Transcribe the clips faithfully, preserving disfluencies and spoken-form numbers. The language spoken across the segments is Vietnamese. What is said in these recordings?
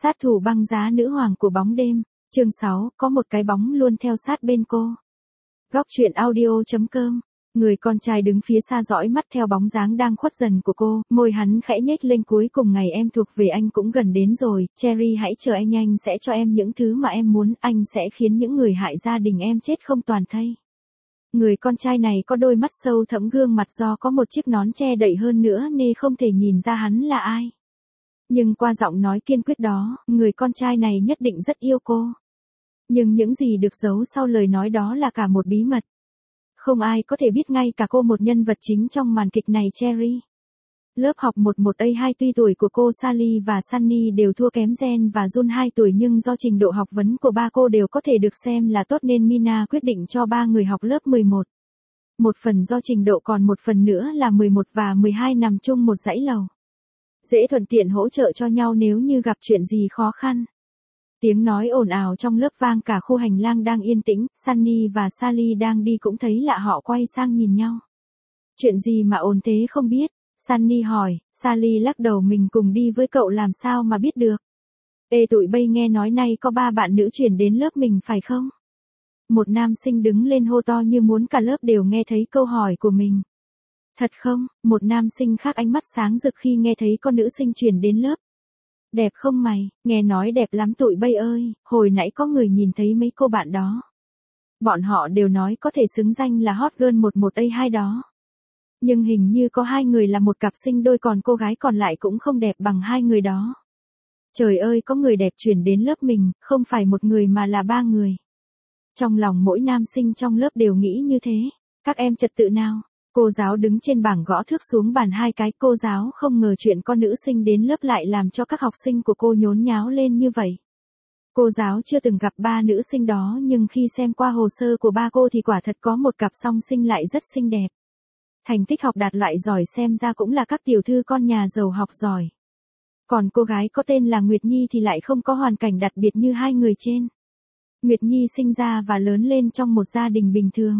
Sát thủ băng giá nữ hoàng của bóng đêm, chương sáu, có một cái bóng luôn theo sát bên cô. Góc truyện audio.com. Người con trai đứng phía xa dõi mắt theo bóng dáng đang khuất dần của cô, môi hắn khẽ nhếch lên, cuối cùng ngày em thuộc về anh cũng gần đến rồi, Cherry hãy chờ anh, anh sẽ cho em những thứ mà em muốn, anh sẽ khiến những người hại gia đình em chết không toàn thây. Người con trai này có đôi mắt sâu thẫm, gương mặt do có một chiếc nón che đậy hơn nữa nên không thể nhìn ra hắn là ai. Nhưng qua giọng nói kiên quyết đó, người con trai này nhất định rất yêu cô. Nhưng những gì được giấu sau lời nói đó là cả một bí mật. Không ai có thể biết, ngay cả cô, một nhân vật chính trong màn kịch này, Cherry. Lớp học một một A hai, tuy tuổi của cô Sally và Sunny đều thua kém Jen và Jun hai tuổi, nhưng do trình độ học vấn của ba cô đều có thể được xem là tốt nên Mina quyết định cho ba người học lớp mười một. Một phần do trình độ, còn một phần nữa là mười một và mười hai nằm chung một dãy lầu. Dễ thuận tiện hỗ trợ cho nhau nếu như gặp chuyện gì khó khăn. Tiếng nói ồn ào trong lớp vang cả khu hành lang đang yên tĩnh, Sunny và Sally đang đi cũng thấy lạ, họ quay sang nhìn nhau. Chuyện gì mà ồn thế không biết? Sunny hỏi, Sally lắc đầu, mình cùng đi với cậu làm sao mà biết được. Ê, tụi bay nghe nói nay có ba bạn nữ chuyển đến lớp mình phải không? Một nam sinh đứng lên hô to như muốn cả lớp đều nghe thấy câu hỏi của mình. Thật không? Một nam sinh khác ánh mắt sáng rực khi nghe thấy con nữ sinh chuyển đến lớp. Đẹp không mày? Nghe nói đẹp lắm tụi bay ơi, hồi nãy có người nhìn thấy mấy cô bạn đó. Bọn họ đều nói có thể xứng danh là hot girl một một A hai đó. Nhưng hình như có hai người là một cặp sinh đôi, còn cô gái còn lại cũng không đẹp bằng hai người đó. Trời ơi, có người đẹp chuyển đến lớp mình, không phải một người mà là ba người. Trong lòng mỗi nam sinh trong lớp đều nghĩ như thế. Các em trật tự nào? Cô giáo đứng trên bảng gõ thước xuống bàn hai cái, cô giáo không ngờ chuyện con nữ sinh đến lớp lại làm cho các học sinh của cô nhốn nháo lên như vậy. Cô giáo chưa từng gặp ba nữ sinh đó, nhưng khi xem qua hồ sơ của ba cô thì quả thật có một cặp song sinh lại rất xinh đẹp. Thành tích học đạt loại giỏi, xem ra cũng là các tiểu thư con nhà giàu học giỏi. Còn cô gái có tên là Nguyệt Nhi thì lại không có hoàn cảnh đặc biệt như hai người trên. Nguyệt Nhi sinh ra và lớn lên trong một gia đình bình thường.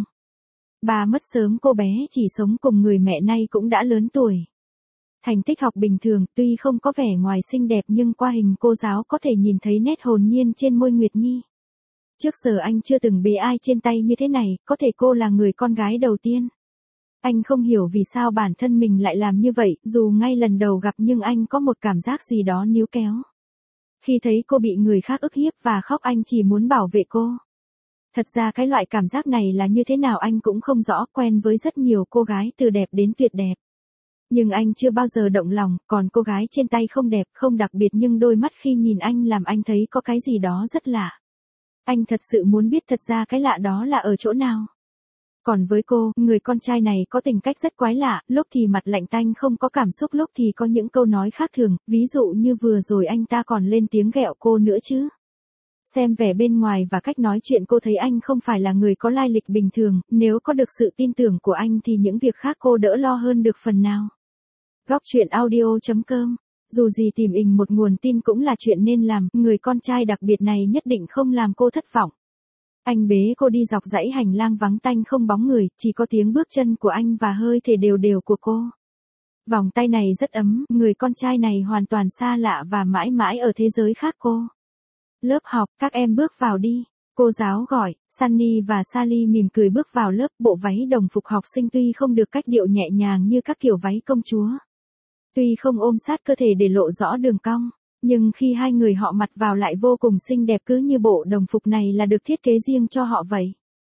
Bà mất sớm, cô bé chỉ sống cùng người mẹ, nay cũng đã lớn tuổi. Thành tích học bình thường, tuy không có vẻ ngoài xinh đẹp nhưng qua hình cô giáo có thể nhìn thấy nét hồn nhiên trên môi Nguyệt Nhi. Trước giờ anh chưa từng bế ai trên tay như thế này, có thể cô là người con gái đầu tiên. Anh không hiểu vì sao bản thân mình lại làm như vậy, dù ngay lần đầu gặp nhưng anh có một cảm giác gì đó níu kéo. Khi thấy cô bị người khác ức hiếp và khóc, anh chỉ muốn bảo vệ cô. Thật ra cái loại cảm giác này là như thế nào anh cũng không rõ, quen với rất nhiều cô gái từ đẹp đến tuyệt đẹp. Nhưng anh chưa bao giờ động lòng, còn cô gái trên tay không đẹp, không đặc biệt, nhưng đôi mắt khi nhìn anh làm anh thấy có cái gì đó rất lạ. Anh thật sự muốn biết thật ra cái lạ đó là ở chỗ nào. Còn với cô, người con trai này có tính cách rất quái lạ, lúc thì mặt lạnh tanh không có cảm xúc, lúc thì có những câu nói khác thường, ví dụ như vừa rồi anh ta còn lên tiếng ghẹo cô nữa chứ. Xem vẻ bên ngoài và cách nói chuyện cô thấy anh không phải là người có lai lịch bình thường, nếu có được sự tin tưởng của anh thì những việc khác cô đỡ lo hơn được phần nào. Góc truyện audio.com. Dù gì tìm ình một nguồn tin cũng là chuyện nên làm, người con trai đặc biệt này nhất định không làm cô thất vọng. Anh bế cô đi dọc dãy hành lang vắng tanh không bóng người, chỉ có tiếng bước chân của anh và hơi thở đều đều của cô. Vòng tay này rất ấm, người con trai này hoàn toàn xa lạ và mãi mãi ở thế giới khác cô. Lớp học, các em bước vào đi. Cô giáo gọi, Sunny và Sally mỉm cười bước vào lớp, bộ váy đồng phục học sinh tuy không được cách điệu nhẹ nhàng như các kiểu váy công chúa. Tuy không ôm sát cơ thể để lộ rõ đường cong, nhưng khi hai người họ mặc vào lại vô cùng xinh đẹp, cứ như bộ đồng phục này là được thiết kế riêng cho họ vậy.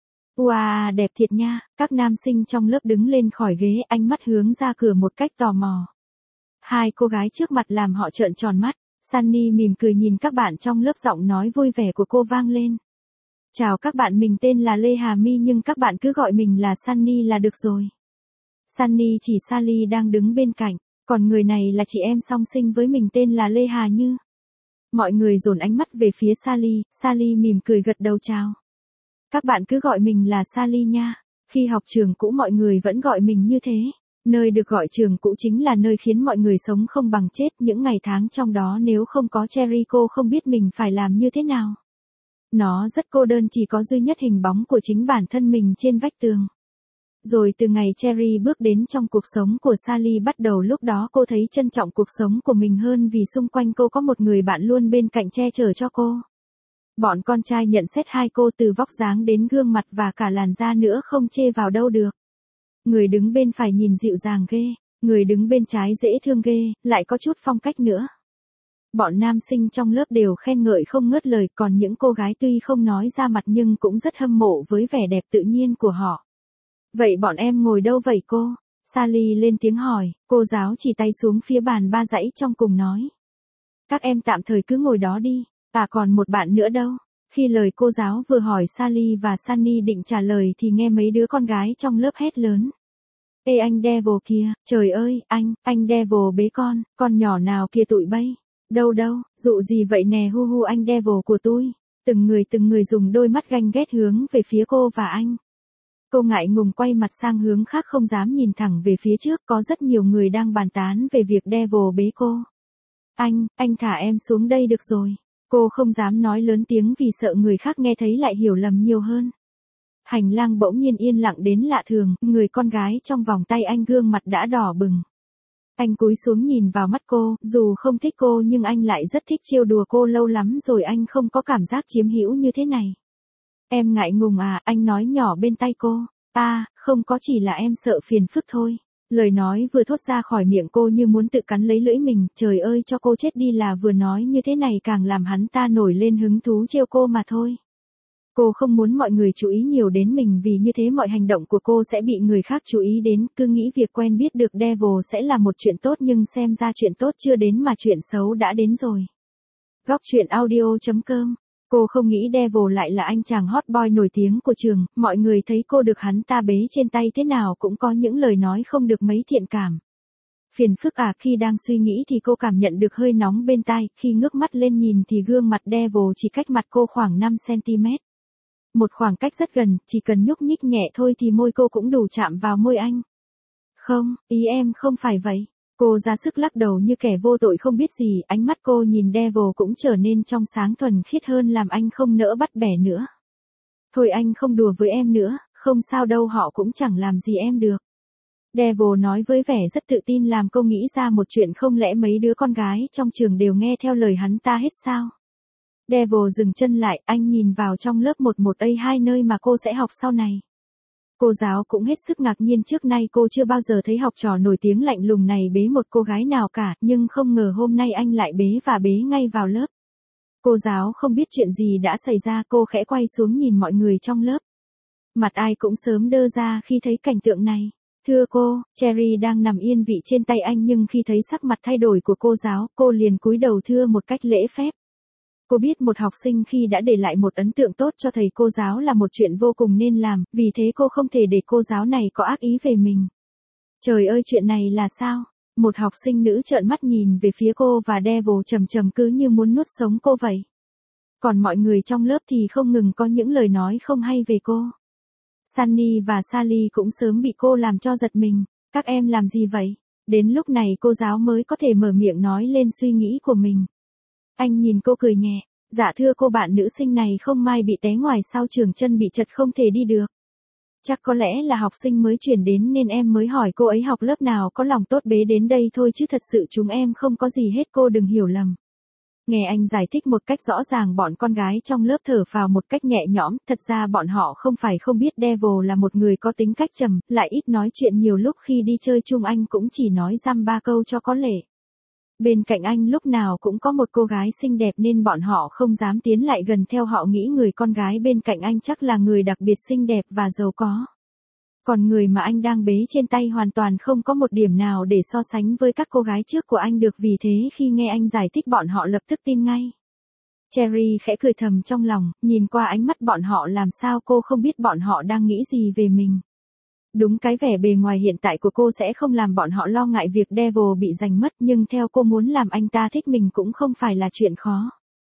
Wow, đẹp thiệt nha, các nam sinh trong lớp đứng lên khỏi ghế, ánh mắt hướng ra cửa một cách tò mò. Hai cô gái trước mặt làm họ trợn tròn mắt. Sunny mỉm cười nhìn các bạn trong lớp, giọng nói vui vẻ của cô vang lên. Chào các bạn, mình tên là Lê Hà My nhưng các bạn cứ gọi mình là Sunny là được rồi. Sunny chỉ Sally đang đứng bên cạnh, còn người này là chị em song sinh với mình tên là Lê Hà Như. Mọi người dồn ánh mắt về phía Sally, Sally mỉm cười gật đầu chào. Các bạn cứ gọi mình là Sally nha, khi học trường cũ mọi người vẫn gọi mình như thế. Nơi được gọi trường cũ chính là nơi khiến mọi người sống không bằng chết, những ngày tháng trong đó nếu không có Cherry cô không biết mình phải làm như thế nào. Nó rất cô đơn, chỉ có duy nhất hình bóng của chính bản thân mình trên vách tường. Rồi từ ngày Cherry bước đến trong cuộc sống của Sally bắt đầu lúc đó cô thấy trân trọng cuộc sống của mình hơn vì xung quanh cô có một người bạn luôn bên cạnh che chở cho cô. Bọn con trai nhận xét hai cô từ vóc dáng đến gương mặt và cả làn da nữa không chê vào đâu được. Người đứng bên phải nhìn dịu dàng ghê, người đứng bên trái dễ thương ghê, lại có chút phong cách nữa. Bọn nam sinh trong lớp đều khen ngợi không ngớt lời, còn những cô gái tuy không nói ra mặt nhưng cũng rất hâm mộ với vẻ đẹp tự nhiên của họ. Vậy bọn em ngồi đâu vậy cô? Sally lên tiếng hỏi, cô giáo chỉ tay xuống phía bàn ba dãy trong cùng nói. Các em tạm thời cứ ngồi đó đi, à còn một bạn nữa đâu? Khi lời cô giáo vừa hỏi Sally và Sunny định trả lời thì nghe mấy đứa con gái trong lớp hét lớn. Ê anh Devil kìa, trời ơi, anh, anh Devil bế con, con nhỏ nào kia tụi bay. Đâu đâu, dụ gì vậy nè hu hu anh Devil của tôi. Từng người từng người dùng đôi mắt ganh ghét hướng về phía cô và anh. Cô ngại ngùng quay mặt sang hướng khác không dám nhìn thẳng về phía trước, có rất nhiều người đang bàn tán về việc Devil bế cô. Anh, anh thả em xuống đây được rồi. Cô không dám nói lớn tiếng vì sợ người khác nghe thấy lại hiểu lầm nhiều hơn. Hành lang bỗng nhiên yên lặng đến lạ thường, người con gái trong vòng tay anh gương mặt đã đỏ bừng. Anh cúi xuống nhìn vào mắt cô, dù không thích cô nhưng anh lại rất thích trêu đùa cô, lâu lắm rồi anh không có cảm giác chiếm hữu như thế này. Em ngại ngùng à, anh nói nhỏ bên tai cô. À, không có, chỉ là em sợ phiền phức thôi. Lời nói vừa thốt ra khỏi miệng cô như muốn tự cắn lấy lưỡi mình, trời ơi cho cô chết đi, là vừa nói như thế này càng làm hắn ta nổi lên hứng thú trêu cô mà thôi. Cô không muốn mọi người chú ý nhiều đến mình vì như thế mọi hành động của cô sẽ bị người khác chú ý đến, cứ nghĩ việc quen biết được Devil sẽ là một chuyện tốt nhưng xem ra chuyện tốt chưa đến mà chuyện xấu đã đến rồi. Góc truyện audio chấm com. Cô không nghĩ Devil lại là anh chàng hot boy nổi tiếng của trường, mọi người thấy cô được hắn ta bế trên tay thế nào cũng có những lời nói không được mấy thiện cảm. Phiền phức à, khi đang suy nghĩ thì cô cảm nhận được hơi nóng bên tai, khi ngước mắt lên nhìn thì gương mặt Devil chỉ cách mặt cô khoảng năm xăng-ti-mét. Một khoảng cách rất gần, chỉ cần nhúc nhích nhẹ thôi thì môi cô cũng đủ chạm vào môi anh. Không, ý em không phải vậy. Cô ra sức lắc đầu như kẻ vô tội không biết gì, ánh mắt cô nhìn Devil cũng trở nên trong sáng thuần khiết hơn làm anh không nỡ bắt bẻ nữa. Thôi anh không đùa với em nữa, không sao đâu, họ cũng chẳng làm gì em được. Devil nói với vẻ rất tự tin làm cô nghĩ ra một chuyện, không lẽ mấy đứa con gái trong trường đều nghe theo lời hắn ta hết sao? Devil dừng chân lại, anh nhìn vào trong lớp một một A hai nơi mà cô sẽ học sau này. Cô giáo cũng hết sức ngạc nhiên, trước nay cô chưa bao giờ thấy học trò nổi tiếng lạnh lùng này bế một cô gái nào cả, nhưng không ngờ hôm nay anh lại bế và bế ngay vào lớp. Cô giáo không biết chuyện gì đã xảy ra, cô khẽ quay xuống nhìn mọi người trong lớp. Mặt ai cũng sớm đơ ra khi thấy cảnh tượng này. Thưa cô, Cherry đang nằm yên vị trên tay anh nhưng khi thấy sắc mặt thay đổi của cô giáo, cô liền cúi đầu thưa một cách lễ phép. Cô biết một học sinh khi đã để lại một ấn tượng tốt cho thầy cô giáo là một chuyện vô cùng nên làm, vì thế cô không thể để cô giáo này có ác ý về mình. Trời ơi, chuyện này là sao? Một học sinh nữ trợn mắt nhìn về phía cô và Devil trầm trầm cứ như muốn nuốt sống cô vậy. Còn mọi người trong lớp thì không ngừng có những lời nói không hay về cô. Sunny và Sally cũng sớm bị cô làm cho giật mình. Các em làm gì vậy? Đến lúc này cô giáo mới có thể mở miệng nói lên suy nghĩ của mình. Anh nhìn cô cười nhẹ. Dạ thưa cô, bạn nữ sinh này không may bị té ngoài sau trường, chân bị chật không thể đi được. Chắc có lẽ là học sinh mới chuyển đến nên em mới hỏi cô ấy học lớp nào, có lòng tốt bế đến đây thôi chứ thật sự chúng em không có gì hết, cô đừng hiểu lầm. Nghe anh giải thích một cách rõ ràng, bọn con gái trong lớp thở phào một cách nhẹ nhõm, thật ra bọn họ không phải không biết Devil là một người có tính cách trầm, lại ít nói chuyện, nhiều lúc khi đi chơi chung anh cũng chỉ nói dăm ba câu cho có lệ. Bên cạnh anh lúc nào cũng có một cô gái xinh đẹp nên bọn họ không dám tiến lại gần, theo họ nghĩ người con gái bên cạnh anh chắc là người đặc biệt xinh đẹp và giàu có. Còn người mà anh đang bế trên tay hoàn toàn không có một điểm nào để so sánh với các cô gái trước của anh được, vì thế khi nghe anh giải thích bọn họ lập tức tin ngay. Cherry khẽ cười thầm trong lòng, nhìn qua ánh mắt bọn họ làm sao cô không biết bọn họ đang nghĩ gì về mình. Đúng, cái vẻ bề ngoài hiện tại của cô sẽ không làm bọn họ lo ngại việc Devil bị giành mất, nhưng theo cô muốn làm anh ta thích mình cũng không phải là chuyện khó.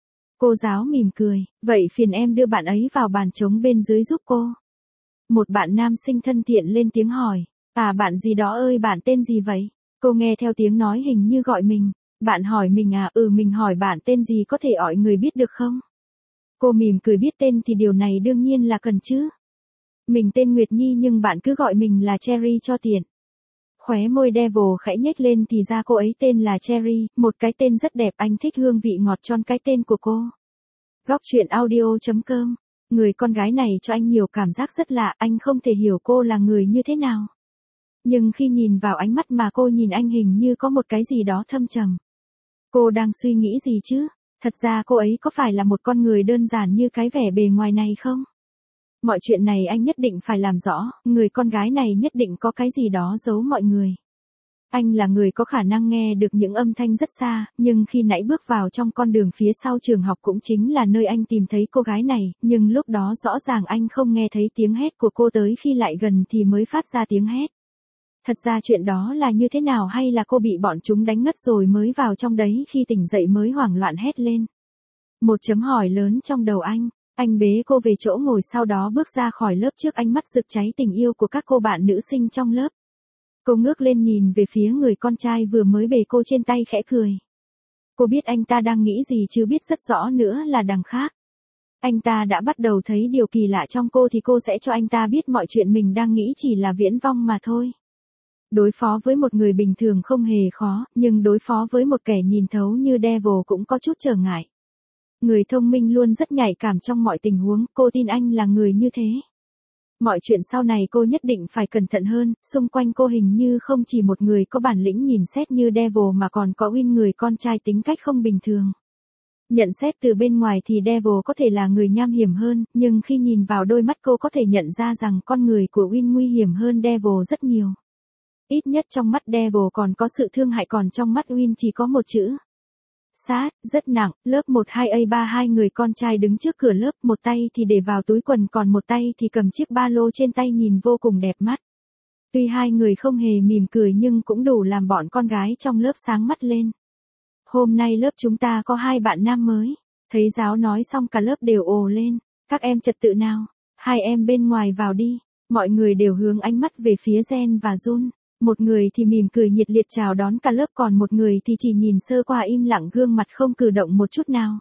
Cô giáo mỉm cười, vậy phiền em đưa bạn ấy vào bàn trống bên dưới giúp cô. Một bạn nam sinh thân thiện lên tiếng hỏi, à bạn gì đó ơi, bạn tên gì vậy? Cô nghe theo tiếng nói hình như gọi mình. Bạn hỏi mình à? Ừ, mình hỏi bạn tên gì, có thể hỏi người biết được không? Cô mỉm cười, biết tên thì điều này đương nhiên là cần chứ. Mình tên Nguyệt Nhi nhưng bạn cứ gọi mình là Cherry cho tiện. Khóe môi Devil khẽ nhếch lên thì ra cô ấy tên là Cherry, một cái tên rất đẹp, anh thích hương vị ngọt tròn cái tên của cô. Góc truyện audio chấm com. Người con gái này cho anh nhiều cảm giác rất lạ, anh không thể hiểu cô là người như thế nào. Nhưng khi nhìn vào ánh mắt mà cô nhìn anh hình như có một cái gì đó thâm trầm. Cô đang suy nghĩ gì chứ? Thật ra cô ấy có phải là một con người đơn giản như cái vẻ bề ngoài này không? Mọi chuyện này anh nhất định phải làm rõ, người con gái này nhất định có cái gì đó giấu mọi người. Anh là người có khả năng nghe được những âm thanh rất xa, nhưng khi nãy bước vào trong con đường phía sau trường học cũng chính là nơi anh tìm thấy cô gái này, nhưng lúc đó rõ ràng anh không nghe thấy tiếng hét của cô, tới khi lại gần thì mới phát ra tiếng hét. Thật ra chuyện đó là như thế nào, hay là cô bị bọn chúng đánh ngất rồi mới vào trong đấy, khi tỉnh dậy mới hoảng loạn hét lên? Một chấm hỏi lớn trong đầu anh. Anh bế cô về chỗ ngồi, sau đó bước ra khỏi lớp trước ánh mắt rực cháy tình yêu của các cô bạn nữ sinh trong lớp. Cô ngước lên nhìn về phía người con trai vừa mới bế cô trên tay, khẽ cười. Cô biết anh ta đang nghĩ gì chứ, biết rất rõ nữa là đằng khác. Anh ta đã bắt đầu thấy điều kỳ lạ trong cô thì cô sẽ cho anh ta biết mọi chuyện mình đang nghĩ chỉ là viễn vông mà thôi. Đối phó với một người bình thường không hề khó, nhưng đối phó với một kẻ nhìn thấu như Devil cũng có chút trở ngại. Người thông minh luôn rất nhạy cảm trong mọi tình huống, cô tin anh là người như thế. Mọi chuyện sau này cô nhất định phải cẩn thận hơn, xung quanh cô hình như không chỉ một người có bản lĩnh nhìn xét như Devil mà còn có Win, người con trai tính cách không bình thường. Nhận xét từ bên ngoài thì Devil có thể là người nham hiểm hơn, nhưng khi nhìn vào đôi mắt cô có thể nhận ra rằng con người của Win nguy hiểm hơn Devil rất nhiều. Ít nhất trong mắt Devil còn có sự thương hại, còn trong mắt Win chỉ có một chữ. Sát, rất nặng. Lớp một hai A ba, hai người con trai đứng trước cửa lớp, một tay thì để vào túi quần còn một tay thì cầm chiếc ba lô trên tay, nhìn vô cùng đẹp mắt. Tuy hai người không hề mỉm cười nhưng cũng đủ làm bọn con gái trong lớp sáng mắt lên. Hôm nay lớp chúng ta có hai bạn nam mới. Thấy giáo nói xong cả lớp đều ồ lên. Các em trật tự nào, hai em bên ngoài vào đi. Mọi người đều hướng ánh mắt về phía Jen và Jun. Một người thì mỉm cười nhiệt liệt chào đón cả lớp, còn một người thì chỉ nhìn sơ qua im lặng, gương mặt không cử động một chút nào.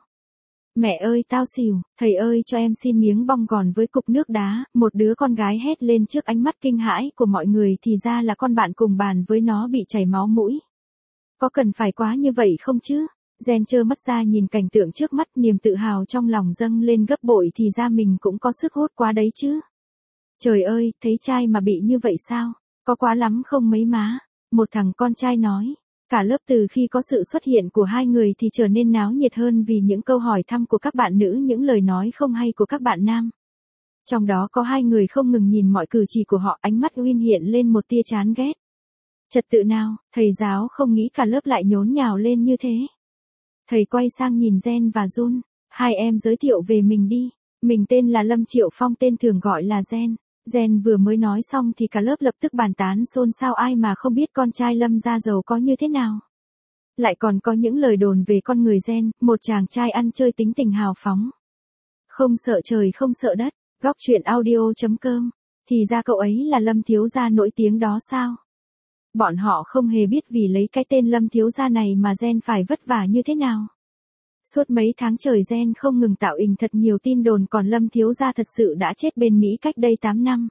Mẹ ơi tao xỉu, thầy ơi cho em xin miếng bong gòn với cục nước đá, một đứa con gái hét lên trước ánh mắt kinh hãi của mọi người, thì ra là con bạn cùng bàn với nó bị chảy máu mũi. Có cần phải quá như vậy không chứ? Jen trơ mắt ra nhìn cảnh tượng trước mắt, niềm tự hào trong lòng dâng lên gấp bội, thì ra mình cũng có sức hút quá đấy chứ. Trời ơi, thấy trai mà bị như vậy sao? Có quá lắm không mấy má? Một thằng con trai nói. Cả lớp từ khi có sự xuất hiện của hai người thì trở nên náo nhiệt hơn vì những câu hỏi thăm của các bạn nữ, những lời nói không hay của các bạn nam. Trong đó có hai người không ngừng nhìn mọi cử chỉ của họ, ánh mắt Win hiện lên một tia chán ghét. Trật tự nào, thầy giáo không nghĩ cả lớp lại nhốn nhào lên như thế. Thầy quay sang nhìn Jen và Jun. Hai em giới thiệu về mình đi. Mình tên là Lâm Triệu Phong, tên thường gọi là Jen. Jen vừa mới nói xong thì cả lớp lập tức bàn tán xôn xao, ai mà không biết con trai Lâm gia giàu có như thế nào. Lại còn có những lời đồn về con người Jen, một chàng trai ăn chơi tính tình hào phóng. Không sợ trời không sợ đất. Góc truyện audio chấm com. Thì ra cậu ấy là Lâm thiếu gia nổi tiếng đó sao? Bọn họ không hề biết vì lấy cái tên Lâm thiếu gia này mà Jen phải vất vả như thế nào. Suốt mấy tháng trời Jen không ngừng tạo ình thật nhiều tin đồn, còn Lâm thiếu gia thật sự đã chết bên Mỹ cách đây tám năm.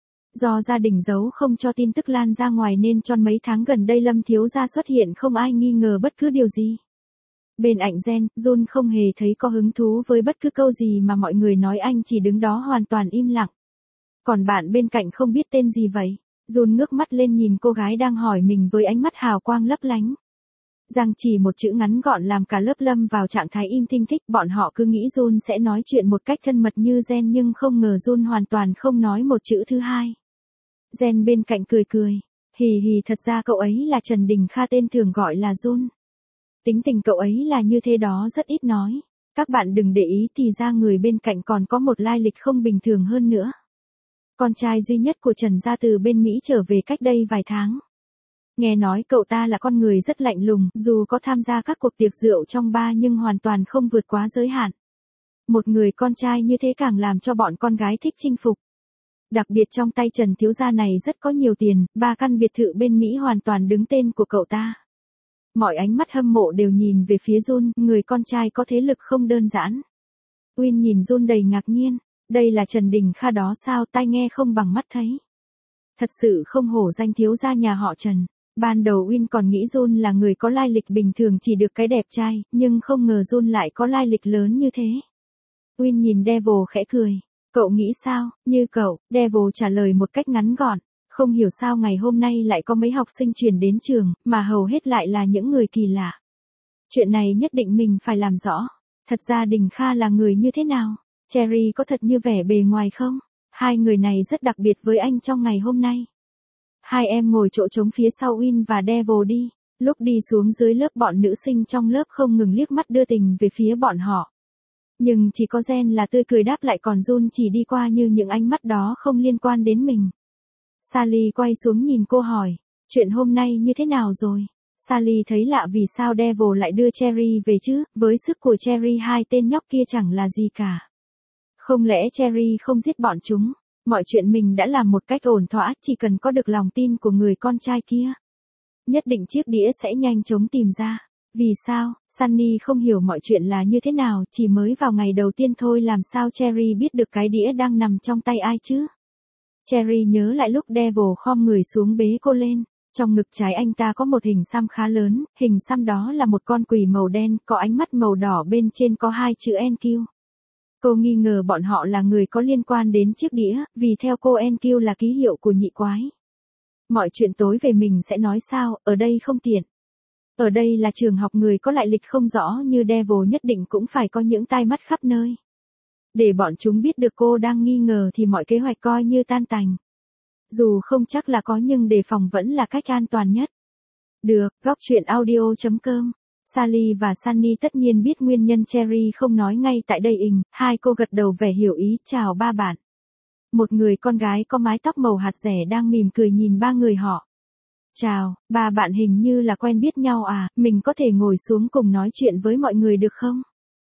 Do gia đình giấu không cho tin tức lan ra ngoài nên trong mấy tháng gần đây Lâm thiếu gia xuất hiện không ai nghi ngờ bất cứ điều gì. Bên ảnh Jen, Jun không hề thấy có hứng thú với bất cứ câu gì mà mọi người nói, anh chỉ đứng đó hoàn toàn im lặng. Còn bạn bên cạnh không biết tên gì vậy? Jun ngước mắt lên nhìn cô gái đang hỏi mình với ánh mắt hào quang lấp lánh. Rằng chỉ một chữ ngắn gọn làm cả lớp lâm vào trạng thái im thinh thích, bọn họ cứ nghĩ Jun sẽ nói chuyện một cách thân mật như Jen nhưng không ngờ Jun hoàn toàn không nói một chữ thứ hai. Jen bên cạnh cười cười. Hì hì, thật ra cậu ấy là Trần Đình Kha, tên thường gọi là Jun. Tính tình cậu ấy là như thế đó, rất ít nói. Các bạn đừng để ý, thì ra người bên cạnh còn có một lai lịch không bình thường hơn nữa. Con trai duy nhất của Trần gia từ bên Mỹ trở về cách đây vài tháng. Nghe nói cậu ta là con người rất lạnh lùng, dù có tham gia các cuộc tiệc rượu trong bar nhưng hoàn toàn không vượt quá giới hạn. Một người con trai như thế càng làm cho bọn con gái thích chinh phục. Đặc biệt trong tay Trần thiếu gia này rất có nhiều tiền, ba căn biệt thự bên Mỹ hoàn toàn đứng tên của cậu ta. Mọi ánh mắt hâm mộ đều nhìn về phía Jun, người con trai có thế lực không đơn giản. Win nhìn Jun đầy ngạc nhiên. Đây là Trần Đình Kha đó sao, tai nghe không bằng mắt thấy. Thật sự không hổ danh thiếu gia nhà họ Trần. Ban đầu Win còn nghĩ Jun là người có lai lịch bình thường chỉ được cái đẹp trai, nhưng không ngờ Jun lại có lai lịch lớn như thế. Win nhìn Devil khẽ cười. Cậu nghĩ sao, như cậu, Devil trả lời một cách ngắn gọn. Không hiểu sao ngày hôm nay lại có mấy học sinh chuyển đến trường, mà hầu hết lại là những người kỳ lạ. Chuyện này nhất định mình phải làm rõ. Thật ra Đình Kha là người như thế nào? Cherry có thật như vẻ bề ngoài không? Hai người này rất đặc biệt với anh trong ngày hôm nay. Hai em ngồi chỗ trống phía sau Win và Devil đi. Lúc đi xuống dưới lớp bọn nữ sinh trong lớp không ngừng liếc mắt đưa tình về phía bọn họ. Nhưng chỉ có Jen là tươi cười đáp lại, còn Jun chỉ đi qua như những ánh mắt đó không liên quan đến mình. Sally quay xuống nhìn cô hỏi, chuyện hôm nay như thế nào rồi? Sally thấy lạ vì sao Devil lại đưa Cherry về chứ, với sức của Cherry hai tên nhóc kia chẳng là gì cả. Không lẽ Cherry không giết bọn chúng? Mọi chuyện mình đã làm một cách ổn thỏa, chỉ cần có được lòng tin của người con trai kia. Nhất định chiếc đĩa sẽ nhanh chóng tìm ra. Vì sao? Sunny không hiểu mọi chuyện là như thế nào, chỉ mới vào ngày đầu tiên thôi làm sao Cherry biết được cái đĩa đang nằm trong tay ai chứ? Cherry nhớ lại lúc Devil khom người xuống bế cô lên. Trong ngực trái anh ta có một hình xăm khá lớn, hình xăm đó là một con quỷ màu đen, có ánh mắt màu đỏ, bên trên có hai chữ en kiu. Cô nghi ngờ bọn họ là người có liên quan đến chiếc đĩa, vì theo cô en kiu là ký hiệu của nhị quái. Mọi chuyện tối về mình sẽ nói sao, ở đây không tiện. Ở đây là trường học, người có lại lịch không rõ như Devil nhất định cũng phải có những tai mắt khắp nơi. Để bọn chúng biết được cô đang nghi ngờ thì mọi kế hoạch coi như tan tành. Dù không chắc là có nhưng đề phòng vẫn là cách an toàn nhất. Được, góc truyện audio chấm com. Sally và Sunny tất nhiên biết nguyên nhân Cherry không nói ngay tại đây ình, hai cô gật đầu vẻ hiểu ý, chào ba bạn. Một người con gái có mái tóc màu hạt rẻ đang mỉm cười nhìn ba người họ. Chào, ba bạn hình như là quen biết nhau à, mình có thể ngồi xuống cùng nói chuyện với mọi người được không?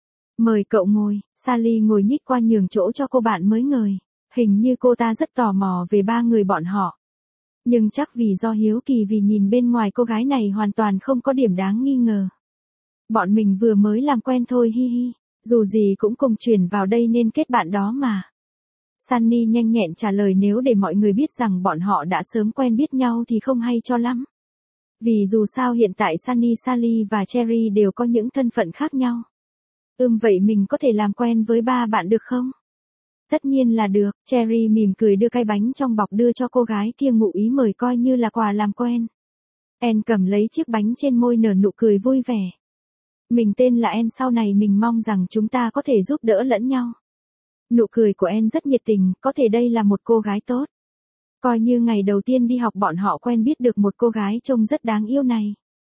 Mời cậu ngồi. Sally ngồi nhích qua nhường chỗ cho cô bạn mới ngồi. Hình như cô ta rất tò mò về ba người bọn họ. Nhưng chắc vì do hiếu kỳ, vì nhìn bên ngoài cô gái này hoàn toàn không có điểm đáng nghi ngờ. Bọn mình vừa mới làm quen thôi hi hi, dù gì cũng cùng chuyển vào đây nên kết bạn đó mà. Sunny nhanh nhẹn trả lời, nếu để mọi người biết rằng bọn họ đã sớm quen biết nhau thì không hay cho lắm. Vì dù sao hiện tại Sunny, Sally và Cherry đều có những thân phận khác nhau. Ừm vậy mình có thể làm quen với ba bạn được không? Tất nhiên là được. Cherry mỉm cười đưa cái bánh trong bọc đưa cho cô gái kia, ngụ ý mời coi như là quà làm quen. En cầm lấy chiếc bánh trên môi nở nụ cười vui vẻ. Mình tên là En, sau này mình mong rằng chúng ta có thể giúp đỡ lẫn nhau. Nụ cười của En rất nhiệt tình, có thể đây là một cô gái tốt. Coi như ngày đầu tiên đi học bọn họ quen biết được một cô gái trông rất đáng yêu này.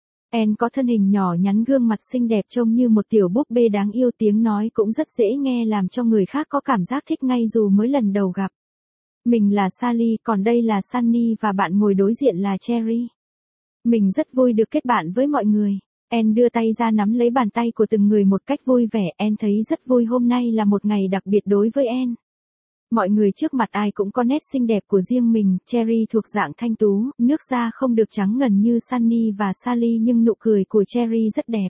En có thân hình nhỏ nhắn, gương mặt xinh đẹp trông như một tiểu búp bê đáng yêu, tiếng nói cũng rất dễ nghe làm cho người khác có cảm giác thích ngay dù mới lần đầu gặp. Mình là Sally, còn đây là Sunny và bạn ngồi đối diện là Cherry. Mình rất vui được kết bạn với mọi người. En đưa tay ra nắm lấy bàn tay của từng người một cách vui vẻ. En thấy rất vui, hôm nay là một ngày đặc biệt đối với En. Mọi người trước mặt ai cũng có nét xinh đẹp của riêng mình. Cherry thuộc dạng thanh tú, nước da không được trắng ngần như Sunny và Sally, nhưng nụ cười của Cherry rất đẹp.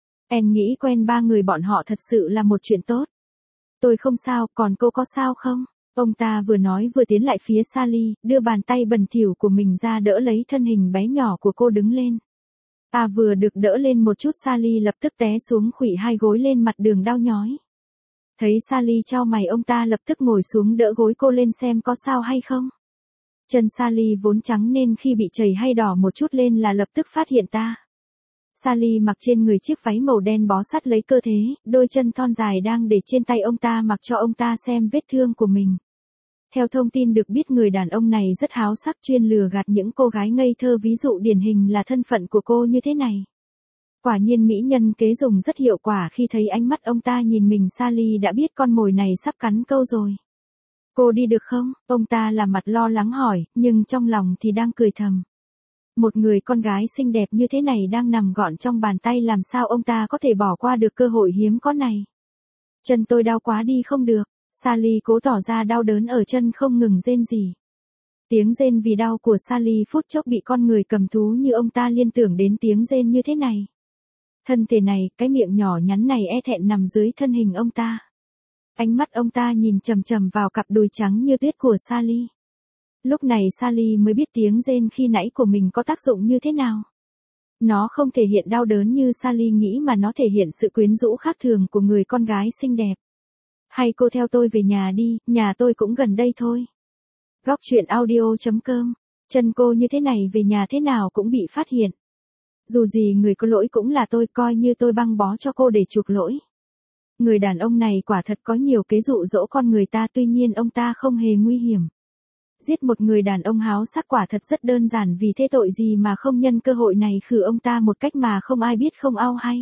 En nghĩ quen ba người bọn họ thật sự là một chuyện tốt. Tôi không sao, còn cô có sao không? Ông ta vừa nói vừa tiến lại phía Sally, đưa bàn tay bẩn thỉu của mình ra đỡ lấy thân hình bé nhỏ của cô đứng lên. À vừa được đỡ lên một chút, Sally lập tức té xuống, khuỵu hai gối lên mặt đường đau nhói. Thấy Sally chau mày, ông ta lập tức ngồi xuống đỡ gối cô lên xem có sao hay không. Chân Sally vốn trắng nên khi bị chảy hay đỏ một chút lên là lập tức phát hiện ta. Sally mặc trên người chiếc váy màu đen bó sát lấy cơ thể, đôi chân thon dài đang để trên tay ông ta mặc cho ông ta xem vết thương của mình. Theo thông tin được biết, người đàn ông này rất háo sắc, chuyên lừa gạt những cô gái ngây thơ, ví dụ điển hình là thân phận của cô như thế này. Quả nhiên mỹ nhân kế dùng rất hiệu quả, khi thấy ánh mắt ông ta nhìn mình Sally đã biết con mồi này sắp cắn câu rồi. Cô đi được không? Ông ta làm mặt lo lắng hỏi, nhưng trong lòng thì đang cười thầm. Một người con gái xinh đẹp như thế này đang nằm gọn trong bàn tay, làm sao ông ta có thể bỏ qua được cơ hội hiếm có này. Chân tôi đau quá, đi không được. Sally cố tỏ ra đau đớn ở chân, không ngừng rên rỉ. Tiếng rên vì đau của Sally phút chốc bị con người cầm thú như ông ta liên tưởng đến tiếng rên như thế này. Thân thể này, cái miệng nhỏ nhắn này e thẹn nằm dưới thân hình ông ta. Ánh mắt ông ta nhìn chằm chằm vào cặp đùi trắng như tuyết của Sally. Lúc này Sally mới biết tiếng rên khi nãy của mình có tác dụng như thế nào. Nó không thể hiện đau đớn như Sally nghĩ mà nó thể hiện sự quyến rũ khác thường của người con gái xinh đẹp. Hay cô theo tôi về nhà đi, nhà tôi cũng gần đây thôi. Góc truyện audio chấm com. Chân cô như thế này về nhà thế nào cũng bị phát hiện. Dù gì người có lỗi cũng là tôi, coi như tôi băng bó cho cô để chuộc lỗi. Người đàn ông này quả thật có nhiều kế dụ dỗ con người ta, tuy nhiên ông ta không hề nguy hiểm. Giết một người đàn ông háo sắc quả thật rất đơn giản, vì thế tội gì mà không nhân cơ hội này khử ông ta một cách mà không ai biết không ao hay.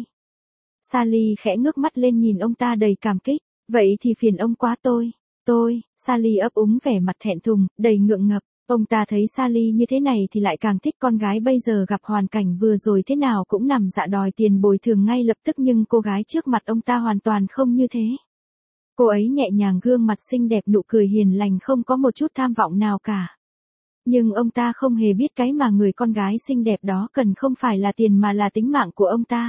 Sally khẽ ngước mắt lên nhìn ông ta đầy cảm kích. Vậy thì phiền ông quá tôi. Tôi, Sally ấp úng vẻ mặt thẹn thùng, đầy ngượng ngập. Ông ta thấy Sally như thế này thì lại càng thích con gái bây giờ, gặp hoàn cảnh vừa rồi thế nào cũng nằm dạ đòi tiền bồi thường ngay lập tức, nhưng cô gái trước mặt ông ta hoàn toàn không như thế. Cô ấy nhẹ nhàng, gương mặt xinh đẹp, nụ cười hiền lành, không có một chút tham vọng nào cả. Nhưng ông ta không hề biết cái mà người con gái xinh đẹp đó cần không phải là tiền mà là tính mạng của ông ta.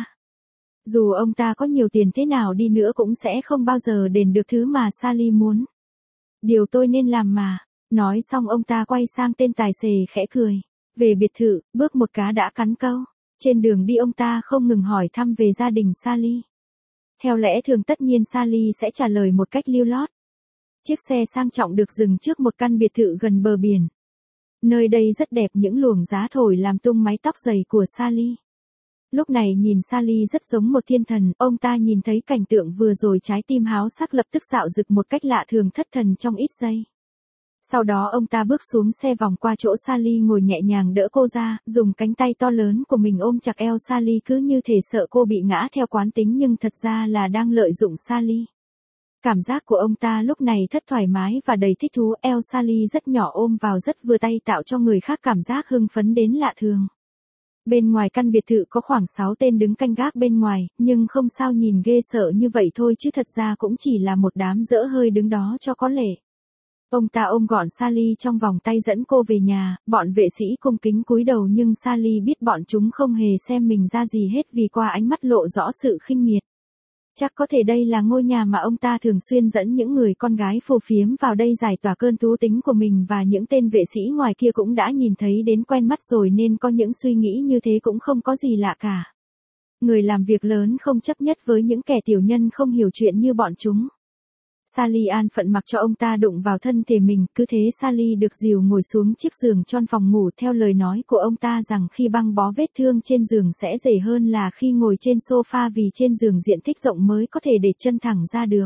Dù ông ta có nhiều tiền thế nào đi nữa cũng sẽ không bao giờ đền được thứ mà Sally muốn. Điều tôi nên làm mà. Nói xong ông ta quay sang tên tài xế khẽ cười. Về biệt thự, bước một cá đã cắn câu. Trên đường đi ông ta không ngừng hỏi thăm về gia đình Sally. Theo lẽ thường tất nhiên Sally sẽ trả lời một cách lưu lót. Chiếc xe sang trọng được dừng trước một căn biệt thự gần bờ biển. Nơi đây rất đẹp, những luồng gió thổi làm tung mái tóc dày của Sally. Lúc này nhìn Sally rất giống một thiên thần, ông ta nhìn thấy cảnh tượng vừa rồi trái tim háo sắc lập tức dạo dực một cách lạ thường, thất thần trong ít giây. Sau đó ông ta bước xuống xe, vòng qua chỗ Sally ngồi, nhẹ nhàng đỡ cô ra, dùng cánh tay to lớn của mình ôm chặt eo Sally, cứ như thể sợ cô bị ngã theo quán tính nhưng thật ra là đang lợi dụng Sally. Cảm giác của ông ta lúc này rất thoải mái và đầy thích thú, eo Sally rất nhỏ ôm vào rất vừa tay, tạo cho người khác cảm giác hưng phấn đến lạ thường. Bên ngoài căn biệt thự có khoảng sáu tên đứng canh gác bên ngoài, nhưng không sao nhìn ghê sợ như vậy thôi chứ thật ra cũng chỉ là một đám dỡ hơi đứng đó cho có lệ. Ông ta ôm gọn Sally trong vòng tay dẫn cô về nhà, bọn vệ sĩ cung kính cúi đầu nhưng Sally biết bọn chúng không hề xem mình ra gì hết, vì qua ánh mắt lộ rõ sự khinh miệt. Chắc có thể đây là ngôi nhà mà ông ta thường xuyên dẫn những người con gái phù phiếm vào đây giải tỏa cơn thú tính của mình, và những tên vệ sĩ ngoài kia cũng đã nhìn thấy đến quen mắt rồi nên có những suy nghĩ như thế cũng không có gì lạ cả. Người làm việc lớn không chấp nhất với những kẻ tiểu nhân không hiểu chuyện như bọn chúng. Sally an phận mặc cho ông ta đụng vào thân thể mình, cứ thế Sally được dìu ngồi xuống chiếc giường trong phòng ngủ, theo lời nói của ông ta rằng khi băng bó vết thương trên giường sẽ dễ hơn là khi ngồi trên sofa, vì trên giường diện tích rộng mới có thể để chân thẳng ra được.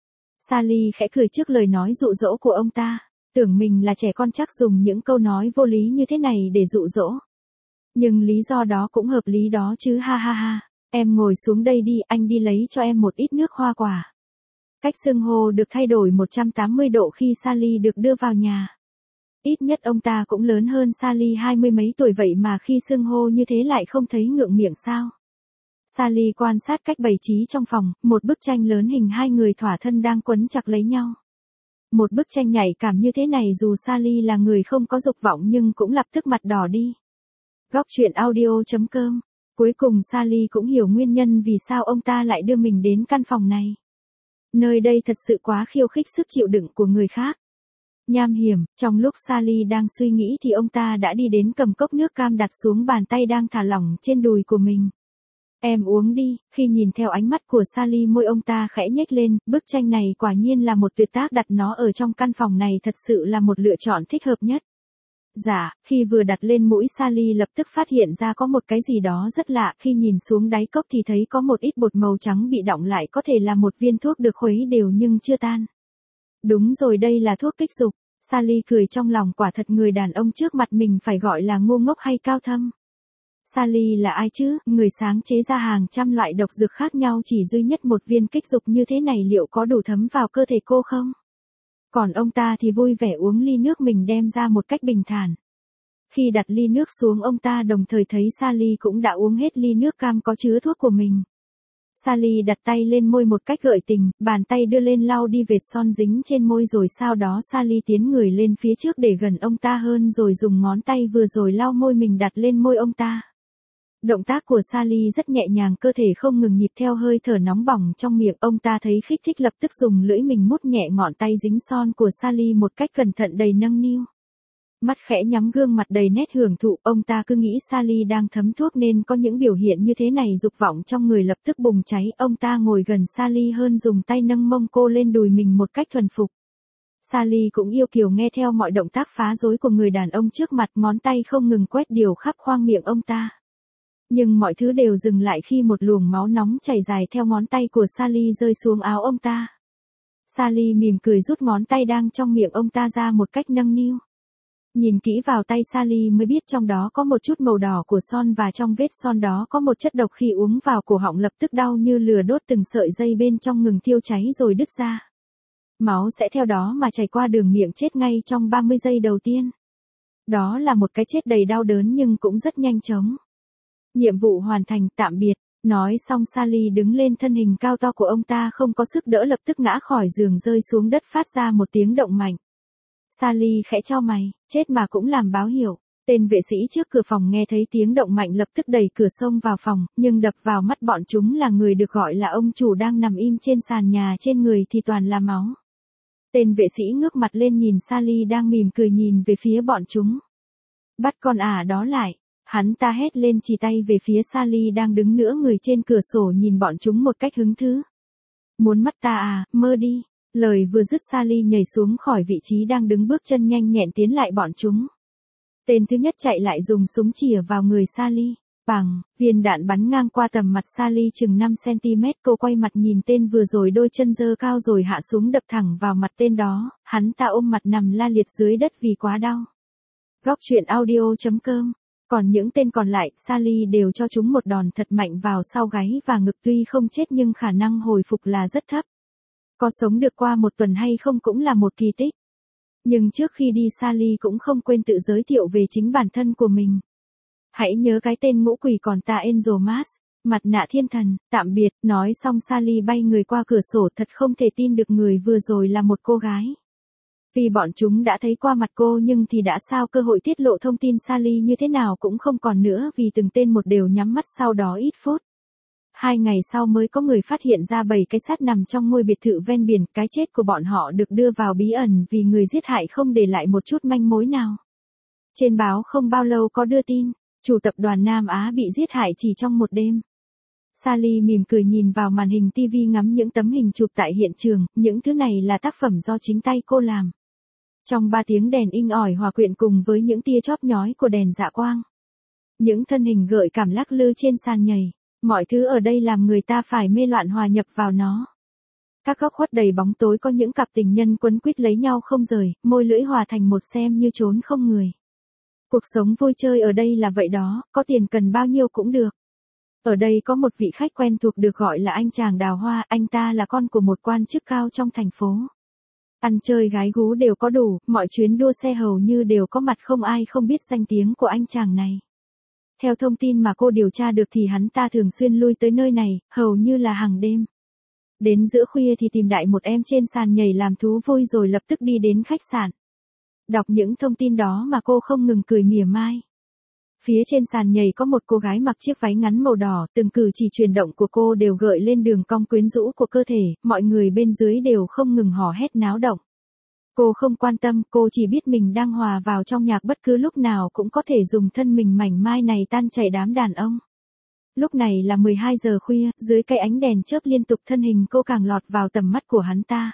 Sally khẽ cười trước lời nói dụ dỗ của ông ta, tưởng mình là trẻ con chắc dùng những câu nói vô lý như thế này để dụ dỗ. Nhưng lý do đó cũng hợp lý đó chứ, ha ha ha. Em ngồi xuống đây đi, anh đi lấy cho em một ít nước hoa quả. Cách xưng hô được thay đổi một trăm tám mươi độ khi Sally được đưa vào nhà. Ít nhất ông ta cũng lớn hơn Sally hai mươi mấy tuổi, vậy mà khi xưng hô như thế lại không thấy ngượng miệng sao? Sally quan sát cách bày trí trong phòng, một bức tranh lớn hình hai người thỏa thân đang quấn chặt lấy nhau. Một bức tranh nhạy cảm như thế này dù Sally là người không có dục vọng nhưng cũng lập tức mặt đỏ đi. Góc truyện audio chấm com. Cuối cùng Sally cũng hiểu nguyên nhân vì sao ông ta lại đưa mình đến căn phòng này. Nơi đây thật sự quá khiêu khích sức chịu đựng của người khác. Nham hiểm, trong lúc Sally đang suy nghĩ thì ông ta đã đi đến cầm cốc nước cam đặt xuống bàn tay đang thả lỏng trên đùi của mình. Em uống đi, khi nhìn theo ánh mắt của Sally môi ông ta khẽ nhếch lên, bức tranh này quả nhiên là một tuyệt tác, đặt nó ở trong căn phòng này thật sự là một lựa chọn thích hợp nhất. Dạ, khi vừa đặt lên mũi Sally lập tức phát hiện ra có một cái gì đó rất lạ, khi nhìn xuống đáy cốc thì thấy có một ít bột màu trắng bị đọng lại, có thể là một viên thuốc được khuấy đều nhưng chưa tan. Đúng rồi, đây là thuốc kích dục. Sally cười trong lòng, quả thật người đàn ông trước mặt mình phải gọi là ngu ngốc hay cao thâm. Sally là ai chứ, người sáng chế ra hàng trăm loại độc dược khác nhau, chỉ duy nhất một viên kích dục như thế này liệu có đủ thấm vào cơ thể cô không? Còn ông ta thì vui vẻ uống ly nước mình đem ra một cách bình thản. Khi đặt ly nước xuống ông ta đồng thời thấy Sally cũng đã uống hết ly nước cam có chứa thuốc của mình. Sally đặt tay lên môi một cách gợi tình, bàn tay đưa lên lau đi vệt son dính trên môi, rồi sau đó Sally tiến người lên phía trước để gần ông ta hơn rồi dùng ngón tay vừa rồi lau môi mình đặt lên môi ông ta. Động tác của Sally rất nhẹ nhàng, cơ thể không ngừng nhịp theo hơi thở nóng bỏng trong miệng. Ông ta thấy kích thích lập tức dùng lưỡi mình mút nhẹ ngọn tay dính son của Sally một cách cẩn thận đầy nâng niu. Mắt khẽ nhắm, gương mặt đầy nét hưởng thụ, ông ta cứ nghĩ Sally đang thấm thuốc nên có những biểu hiện như thế này. Dục vọng trong người lập tức bùng cháy, ông ta ngồi gần Sally hơn, dùng tay nâng mông cô lên đùi mình một cách thuần phục. Sally cũng yêu kiều nghe theo mọi động tác phá rối của người đàn ông trước mặt, ngón tay không ngừng quét điều khắp khoang miệng ông ta. Nhưng mọi thứ đều dừng lại khi một luồng máu nóng chảy dài theo ngón tay của Sally rơi xuống áo ông ta. Sally mỉm cười rút ngón tay đang trong miệng ông ta ra một cách nâng niu. Nhìn kỹ vào tay Sally mới biết trong đó có một chút màu đỏ của son, và trong vết son đó có một chất độc, khi uống vào cổ họng lập tức đau như lửa đốt, từng sợi dây bên trong ngừng thiêu cháy rồi đứt ra. Máu sẽ theo đó mà chảy qua đường miệng, chết ngay trong ba mươi giây đầu tiên. Đó là một cái chết đầy đau đớn nhưng cũng rất nhanh chóng. Nhiệm vụ hoàn thành, tạm biệt. Nói xong Sally đứng lên, thân hình cao to của ông ta không có sức đỡ lập tức ngã khỏi giường, rơi xuống đất phát ra một tiếng động mạnh. Sally khẽ chau mày, chết mà cũng làm báo hiệu. Tên vệ sĩ trước cửa phòng nghe thấy tiếng động mạnh lập tức đẩy cửa xông vào phòng, nhưng đập vào mắt bọn chúng là người được gọi là ông chủ đang nằm im trên sàn nhà, trên người thì toàn là máu. Tên vệ sĩ ngước mặt lên nhìn Sally đang mỉm cười nhìn về phía bọn chúng. Bắt con ả đó lại. Hắn ta hét lên, chỉ tay về phía Sally đang đứng nửa người trên cửa sổ nhìn bọn chúng một cách hứng thú. Muốn mắt ta à, mơ đi. Lời vừa dứt Sally nhảy xuống khỏi vị trí đang đứng, bước chân nhanh nhẹn tiến lại bọn chúng. Tên thứ nhất chạy lại dùng súng chĩa vào người Sally. Bằng, viên đạn bắn ngang qua tầm mặt Sally chừng năm xăng-ti-mét. Cô quay mặt nhìn tên vừa rồi, đôi chân giơ cao rồi hạ xuống đập thẳng vào mặt tên đó. Hắn ta ôm mặt nằm la liệt dưới đất vì quá đau. Góc truyện audio chấm com. Còn những tên còn lại, Sally đều cho chúng một đòn thật mạnh vào sau gáy và ngực, tuy không chết nhưng khả năng hồi phục là rất thấp. Có sống được qua một tuần hay không cũng là một kỳ tích. Nhưng trước khi đi Sally cũng không quên tự giới thiệu về chính bản thân của mình. Hãy nhớ cái tên ngũ quỷ còn ta Angel Mask, mặt nạ thiên thần, tạm biệt. Nói xong Sally bay người qua cửa sổ, thật không thể tin được người vừa rồi là một cô gái. Vì bọn chúng đã thấy qua mặt cô nhưng thì đã sao, cơ hội tiết lộ thông tin Sally như thế nào cũng không còn nữa, vì từng tên một đều nhắm mắt sau đó ít phút. Hai ngày sau mới có người phát hiện ra bảy cái xác nằm trong ngôi biệt thự ven biển. Cái chết của bọn họ được đưa vào bí ẩn vì người giết hại không để lại một chút manh mối nào. Trên báo không bao lâu có đưa tin, chủ tập đoàn Nam Á bị giết hại chỉ trong một đêm. Sally mỉm cười nhìn vào màn hình ti vi, ngắm những tấm hình chụp tại hiện trường. Những thứ này là tác phẩm do chính tay cô làm. Trong ba tiếng đèn inh ỏi hòa quyện cùng với những tia chóp nhói của đèn dạ quang. Những thân hình gợi cảm lắc lư trên sàn nhảy. Mọi thứ ở đây làm người ta phải mê loạn hòa nhập vào nó. Các góc khuất đầy bóng tối có những cặp tình nhân quấn quýt lấy nhau không rời, môi lưỡi hòa thành một, xem như trốn không người. Cuộc sống vui chơi ở đây là vậy đó, có tiền cần bao nhiêu cũng được. Ở đây có một vị khách quen thuộc được gọi là anh chàng đào hoa, anh ta là con của một quan chức cao trong thành phố. Ăn chơi gái gú đều có đủ, mọi chuyến đua xe hầu như đều có mặt, không ai không biết danh tiếng của anh chàng này. Theo thông tin mà cô điều tra được thì hắn ta thường xuyên lui tới nơi này, hầu như là hàng đêm. Đến giữa khuya thì tìm đại một em trên sàn nhảy làm thú vui rồi lập tức đi đến khách sạn. Đọc những thông tin đó mà cô không ngừng cười mỉa mai. Phía trên sàn nhảy có một cô gái mặc chiếc váy ngắn màu đỏ, từng cử chỉ chuyển động của cô đều gợi lên đường cong quyến rũ của cơ thể, mọi người bên dưới đều không ngừng hò hét náo động. Cô không quan tâm, cô chỉ biết mình đang hòa vào trong nhạc, bất cứ lúc nào cũng có thể dùng thân mình mảnh mai này tan chảy đám đàn ông. Lúc này là mười hai giờ khuya, dưới cây ánh đèn chớp liên tục, thân hình cô càng lọt vào tầm mắt của hắn ta.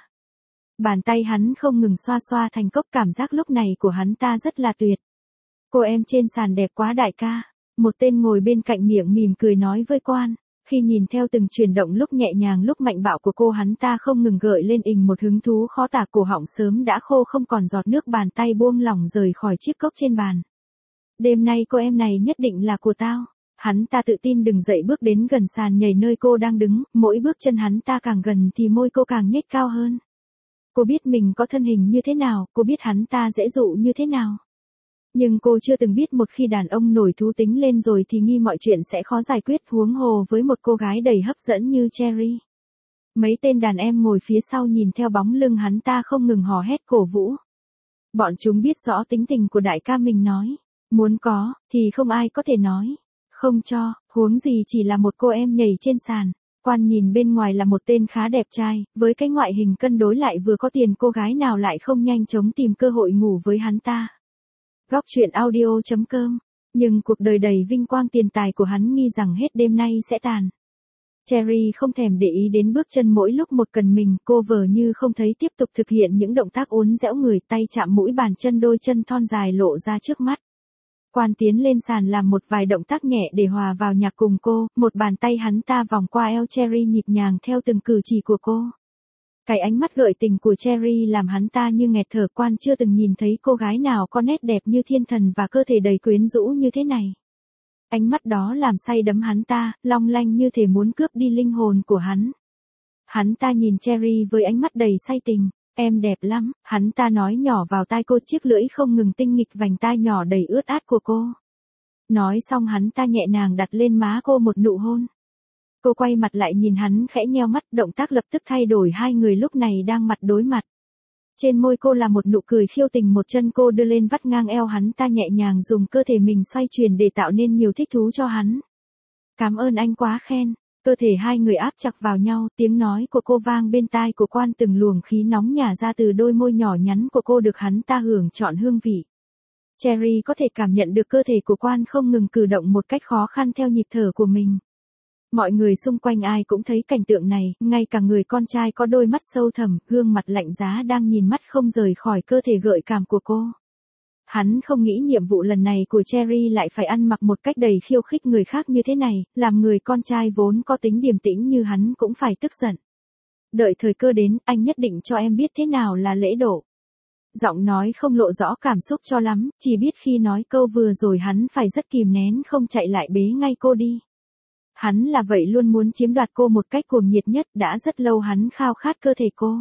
Bàn tay hắn không ngừng xoa xoa thành cốc, cảm giác lúc này của hắn ta rất là tuyệt. Cô em trên sàn đẹp quá đại ca. Một tên ngồi bên cạnh miệng mỉm cười nói với quan. Khi nhìn theo từng chuyển động lúc nhẹ nhàng lúc mạnh bạo của cô, hắn ta không ngừng gợi lên ình một hứng thú khó tả, cổ họng sớm đã khô không còn giọt nước, bàn tay buông lỏng rời khỏi chiếc cốc trên bàn. Đêm nay cô em này nhất định là của tao. Hắn ta tự tin đứng dậy bước đến gần sàn nhảy nơi cô đang đứng, mỗi bước chân hắn ta càng gần thì môi cô càng nhếch cao hơn. Cô biết mình có thân hình như thế nào, cô biết hắn ta dễ dụ như thế nào. Nhưng cô chưa từng biết một khi đàn ông nổi thú tính lên rồi thì nghi mọi chuyện sẽ khó giải quyết, huống hồ với một cô gái đầy hấp dẫn như Cherry. Mấy tên đàn em ngồi phía sau nhìn theo bóng lưng hắn ta không ngừng hò hét cổ vũ. Bọn chúng biết rõ tính tình của đại ca mình, nói. Muốn có, thì không ai có thể nói. Không cho, huống gì chỉ là một cô em nhảy trên sàn. Quan nhìn bên ngoài là một tên khá đẹp trai, với cái ngoại hình cân đối lại vừa có tiền, cô gái nào lại không nhanh chóng tìm cơ hội ngủ với hắn ta. Góc truyện audio chấm com. Nhưng cuộc đời đầy vinh quang tiền tài của hắn nghi rằng hết đêm nay sẽ tàn. Cherry không thèm để ý đến bước chân mỗi lúc một cần mình, cô vờ như không thấy, tiếp tục thực hiện những động tác uốn dẻo người, tay chạm mũi bàn chân, đôi chân thon dài lộ ra trước mắt. Quan tiến lên sàn làm một vài động tác nhẹ để hòa vào nhạc cùng cô, một bàn tay hắn ta vòng qua eo Cherry nhịp nhàng theo từng cử chỉ của cô. Cái ánh mắt gợi tình của Cherry làm hắn ta như nghẹt thở. Quan chưa từng nhìn thấy cô gái nào có nét đẹp như thiên thần và cơ thể đầy quyến rũ như thế này. Ánh mắt đó làm say đắm hắn ta, long lanh như thể muốn cướp đi linh hồn của hắn. Hắn ta nhìn Cherry với ánh mắt đầy say tình. Em đẹp lắm, hắn ta nói nhỏ vào tai cô, chiếc lưỡi không ngừng tinh nghịch vành tai nhỏ đầy ướt át của cô. Nói xong hắn ta nhẹ nhàng đặt lên má cô một nụ hôn. Cô quay mặt lại nhìn hắn khẽ nheo mắt, động tác lập tức thay đổi, hai người lúc này đang mặt đối mặt. Trên môi cô là một nụ cười khiêu tình, một chân cô đưa lên vắt ngang eo hắn ta, nhẹ nhàng dùng cơ thể mình xoay chuyển để tạo nên nhiều thích thú cho hắn. Cảm ơn anh quá khen. Cơ thể hai người áp chặt vào nhau, tiếng nói của cô vang bên tai của Quan, từng luồng khí nóng nhả ra từ đôi môi nhỏ nhắn của cô được hắn ta hưởng trọn hương vị. Cherry có thể cảm nhận được cơ thể của Quan không ngừng cử động một cách khó khăn theo nhịp thở của mình. Mọi người xung quanh ai cũng thấy cảnh tượng này, ngay cả người con trai có đôi mắt sâu thẳm, gương mặt lạnh giá đang nhìn mắt không rời khỏi cơ thể gợi cảm của cô. Hắn không nghĩ nhiệm vụ lần này của Cherry lại phải ăn mặc một cách đầy khiêu khích người khác như thế này, làm người con trai vốn có tính điềm tĩnh như hắn cũng phải tức giận. Đợi thời cơ đến, anh nhất định cho em biết thế nào là lễ độ. Giọng nói không lộ rõ cảm xúc cho lắm, chỉ biết khi nói câu vừa rồi hắn phải rất kìm nén không chạy lại bế ngay cô đi. Hắn là vậy, luôn muốn chiếm đoạt cô một cách cuồng nhiệt nhất, đã rất lâu hắn khao khát cơ thể cô.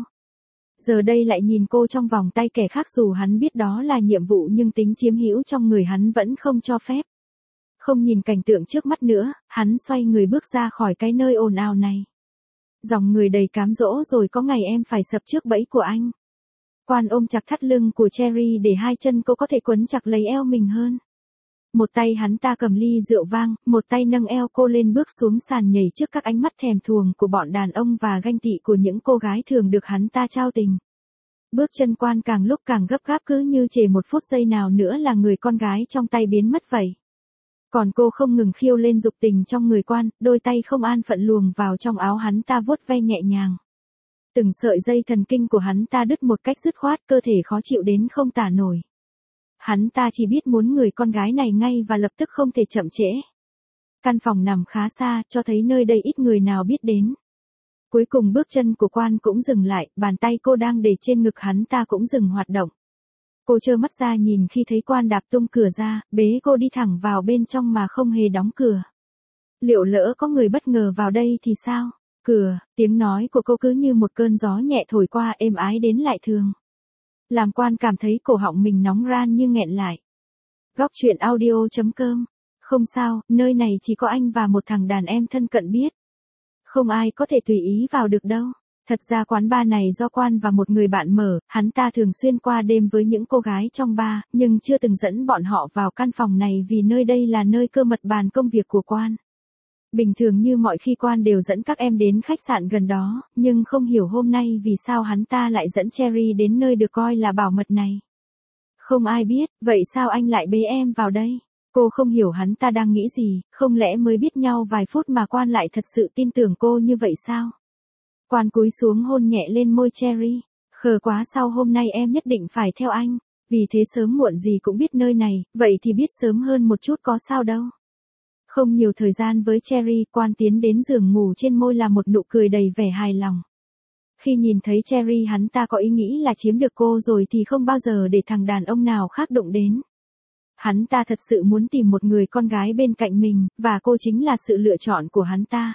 Giờ đây lại nhìn cô trong vòng tay kẻ khác, dù hắn biết đó là nhiệm vụ nhưng tính chiếm hữu trong người hắn vẫn không cho phép. Không nhìn cảnh tượng trước mắt nữa, hắn xoay người bước ra khỏi cái nơi ồn ào này. Dòng người đầy cám dỗ, rồi có ngày em phải sập trước bẫy của anh. Quan ôm chặt thắt lưng của Cherry để hai chân cô có thể quấn chặt lấy eo mình hơn. Một tay hắn ta cầm ly rượu vang, một tay nâng eo cô lên, bước xuống sàn nhảy trước các ánh mắt thèm thuồng của bọn đàn ông và ganh tị của những cô gái thường được hắn ta trao tình. Bước chân Quan càng lúc càng gấp gáp, cứ như chỉ một phút giây nào nữa là người con gái trong tay biến mất vậy. Còn cô không ngừng khiêu lên dục tình trong người Quan, đôi tay không an phận luồn vào trong áo hắn ta vuốt ve nhẹ nhàng. Từng sợi dây thần kinh của hắn ta đứt một cách dứt khoát, cơ thể khó chịu đến không tả nổi. Hắn ta chỉ biết muốn người con gái này ngay và lập tức, không thể chậm trễ. Căn phòng nằm khá xa, cho thấy nơi đây ít người nào biết đến. Cuối cùng bước chân của Quan cũng dừng lại, bàn tay cô đang để trên ngực hắn ta cũng dừng hoạt động. Cô trơ mắt ra nhìn khi thấy Quan đạp tung cửa ra, bế cô đi thẳng vào bên trong mà không hề đóng cửa. Liệu lỡ có người bất ngờ vào đây thì sao? Cửa, tiếng nói của cô cứ như một cơn gió nhẹ thổi qua, êm ái đến lạ thường. Làm Quan cảm thấy cổ họng mình nóng ran như nghẹn lại. Góc truyện audio chấm com. Không sao, nơi này chỉ có anh và một thằng đàn em thân cận biết. Không ai có thể tùy ý vào được đâu. Thật ra quán bar này do Quan và một người bạn mở, hắn ta thường xuyên qua đêm với những cô gái trong bar, nhưng chưa từng dẫn bọn họ vào căn phòng này vì nơi đây là nơi cơ mật bàn công việc của Quan. Bình thường như mọi khi Quan đều dẫn các em đến khách sạn gần đó, nhưng không hiểu hôm nay vì sao hắn ta lại dẫn Cherry đến nơi được coi là bảo mật này. Không ai biết, vậy sao anh lại bế em vào đây? Cô không hiểu hắn ta đang nghĩ gì, không lẽ mới biết nhau vài phút mà Quan lại thật sự tin tưởng cô như vậy sao? Quan cúi xuống hôn nhẹ lên môi Cherry. Khờ quá, sau hôm nay em nhất định phải theo anh, vì thế sớm muộn gì cũng biết nơi này, vậy thì biết sớm hơn một chút có sao đâu. Không nhiều thời gian với Cherry, Quan tiến đến giường ngủ, trên môi là một nụ cười đầy vẻ hài lòng. Khi nhìn thấy Cherry, hắn ta có ý nghĩ là chiếm được cô rồi thì không bao giờ để thằng đàn ông nào khác đụng đến. Hắn ta thật sự muốn tìm một người con gái bên cạnh mình, và cô chính là sự lựa chọn của hắn ta.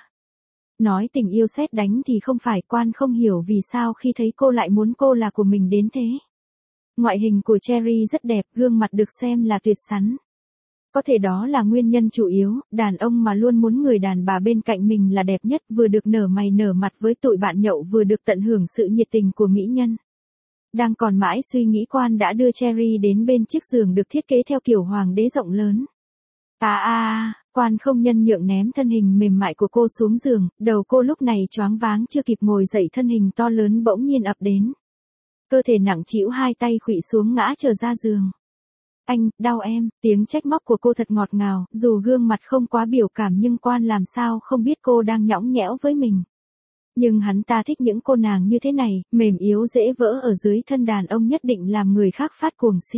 Nói tình yêu sét đánh thì không phải, Quan không hiểu vì sao khi thấy cô lại muốn cô là của mình đến thế. Ngoại hình của Cherry rất đẹp, gương mặt được xem là tuyệt sắn. Có thể đó là nguyên nhân chủ yếu, đàn ông mà luôn muốn người đàn bà bên cạnh mình là đẹp nhất, vừa được nở mày nở mặt với tụi bạn nhậu, vừa được tận hưởng sự nhiệt tình của mỹ nhân. Đang còn mãi suy nghĩ, Quan đã đưa Cherry đến bên chiếc giường được thiết kế theo kiểu hoàng đế rộng lớn. À à à, Quan không nhân nhượng ném thân hình mềm mại của cô xuống giường, đầu cô lúc này choáng váng chưa kịp ngồi dậy thân hình to lớn bỗng nhiên ập đến. Cơ thể nặng trĩu hai tay khuỵu xuống ngã trở ra giường. Anh, đau em, tiếng trách móc của cô thật ngọt ngào, dù gương mặt không quá biểu cảm nhưng Quan làm sao không biết cô đang nhõng nhẽo với mình. Nhưng hắn ta thích những cô nàng như thế này, mềm yếu dễ vỡ ở dưới thân đàn ông nhất định làm người khác phát cuồng si.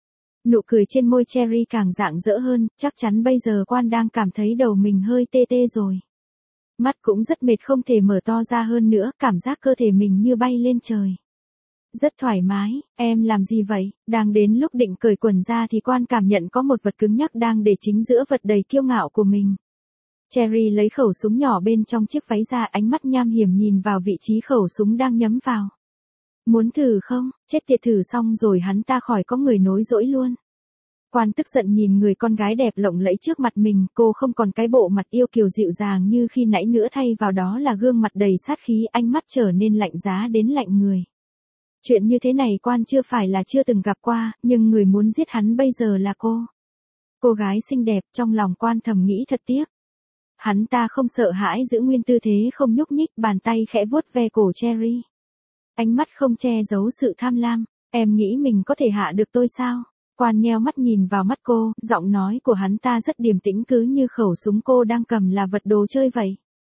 Nụ cười trên môi Cherry càng rạng rỡ hơn, chắc chắn bây giờ Quan đang cảm thấy đầu mình hơi tê tê rồi. Mắt cũng rất mệt không thể mở to ra hơn nữa, cảm giác cơ thể mình như bay lên trời. Rất thoải mái, em làm gì vậy? Đang đến lúc định cởi quần ra thì Quan cảm nhận có một vật cứng nhắc đang để chính giữa vật đầy kiêu ngạo của mình. Cherry lấy khẩu súng nhỏ bên trong chiếc váy ra, ánh mắt nham hiểm nhìn vào vị trí khẩu súng đang nhắm vào. Muốn thử không? Chết tiệt, thử xong rồi hắn ta khỏi có người nối dỗi luôn. Quan tức giận nhìn người con gái đẹp lộng lẫy trước mặt mình, cô không còn cái bộ mặt yêu kiều dịu dàng như khi nãy nữa, thay vào đó là gương mặt đầy sát khí, ánh mắt trở nên lạnh giá đến lạnh người. Chuyện như thế này Quan chưa phải là chưa từng gặp qua, nhưng người muốn giết hắn bây giờ là cô. Cô gái xinh đẹp, trong lòng Quan thầm nghĩ thật tiếc. Hắn ta không sợ hãi giữ nguyên tư thế không nhúc nhích, bàn tay khẽ vuốt ve cổ Cherry. Ánh mắt không che giấu sự tham lam, em nghĩ mình có thể hạ được tôi sao? Quan nheo mắt nhìn vào mắt cô, giọng nói của hắn ta rất điềm tĩnh cứ như khẩu súng cô đang cầm là vật đồ chơi vậy.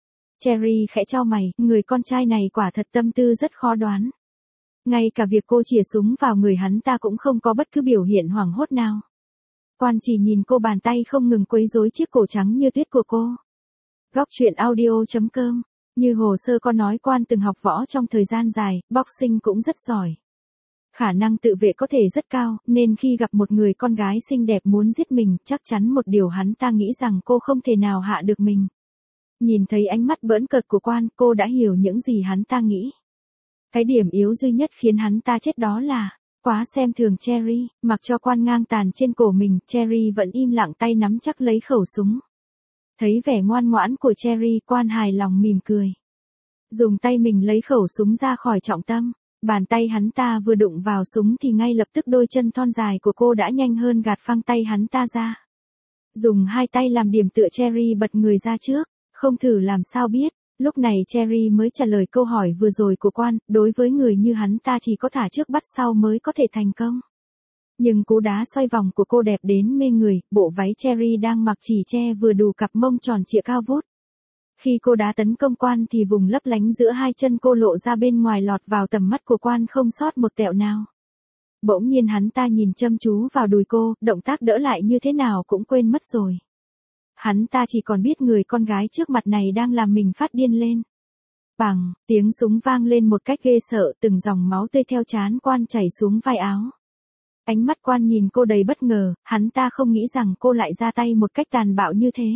Cherry khẽ chau mày, người con trai này quả thật tâm tư rất khó đoán. Ngay cả việc cô chĩa súng vào người hắn ta cũng không có bất cứ biểu hiện hoảng hốt nào. Quan chỉ nhìn cô, bàn tay không ngừng quấy rối chiếc cổ trắng như tuyết của cô. Góc truyện audio chấm com. Như hồ sơ có nói, Quan từng học võ trong thời gian dài, boxing cũng rất giỏi. Khả năng tự vệ có thể rất cao, nên khi gặp một người con gái xinh đẹp muốn giết mình, chắc chắn một điều hắn ta nghĩ rằng cô không thể nào hạ được mình. Nhìn thấy ánh mắt bỡn cợt của Quan, cô đã hiểu những gì hắn ta nghĩ. Cái điểm yếu duy nhất khiến hắn ta chết đó là quá xem thường Cherry. Mặc cho Quan ngang tàn trên cổ mình, Cherry vẫn im lặng, tay nắm chắc lấy khẩu súng. Thấy vẻ ngoan ngoãn của Cherry, Quan hài lòng mỉm cười. Dùng tay mình lấy khẩu súng ra khỏi trọng tâm. Bàn tay hắn ta vừa đụng vào súng thì ngay lập tức đôi chân thon dài của cô đã nhanh hơn gạt phăng tay hắn ta ra. Dùng hai tay làm điểm tựa, Cherry bật người ra trước. Không thử làm sao biết. Lúc này Cherry mới trả lời câu hỏi vừa rồi của Quan, đối với người như hắn ta chỉ có thả trước bắt sau mới có thể thành công. Nhưng cú đá xoay vòng của cô đẹp đến mê người, bộ váy Cherry đang mặc chỉ che vừa đủ cặp mông tròn trịa cao vút. Khi cô đá tấn công Quan thì vùng lấp lánh giữa hai chân cô lộ ra bên ngoài, lọt vào tầm mắt của Quan không sót một tẹo nào. Bỗng nhiên hắn ta nhìn chăm chú vào đùi cô, động tác đỡ lại như thế nào cũng quên mất rồi. Hắn ta chỉ còn biết người con gái trước mặt này đang làm mình phát điên lên. Bằng, tiếng súng vang lên một cách ghê sợ, từng dòng máu tươi theo trán Quan chảy xuống vai áo. Ánh mắt Quan nhìn cô đầy bất ngờ, hắn ta không nghĩ rằng cô lại ra tay một cách tàn bạo như thế.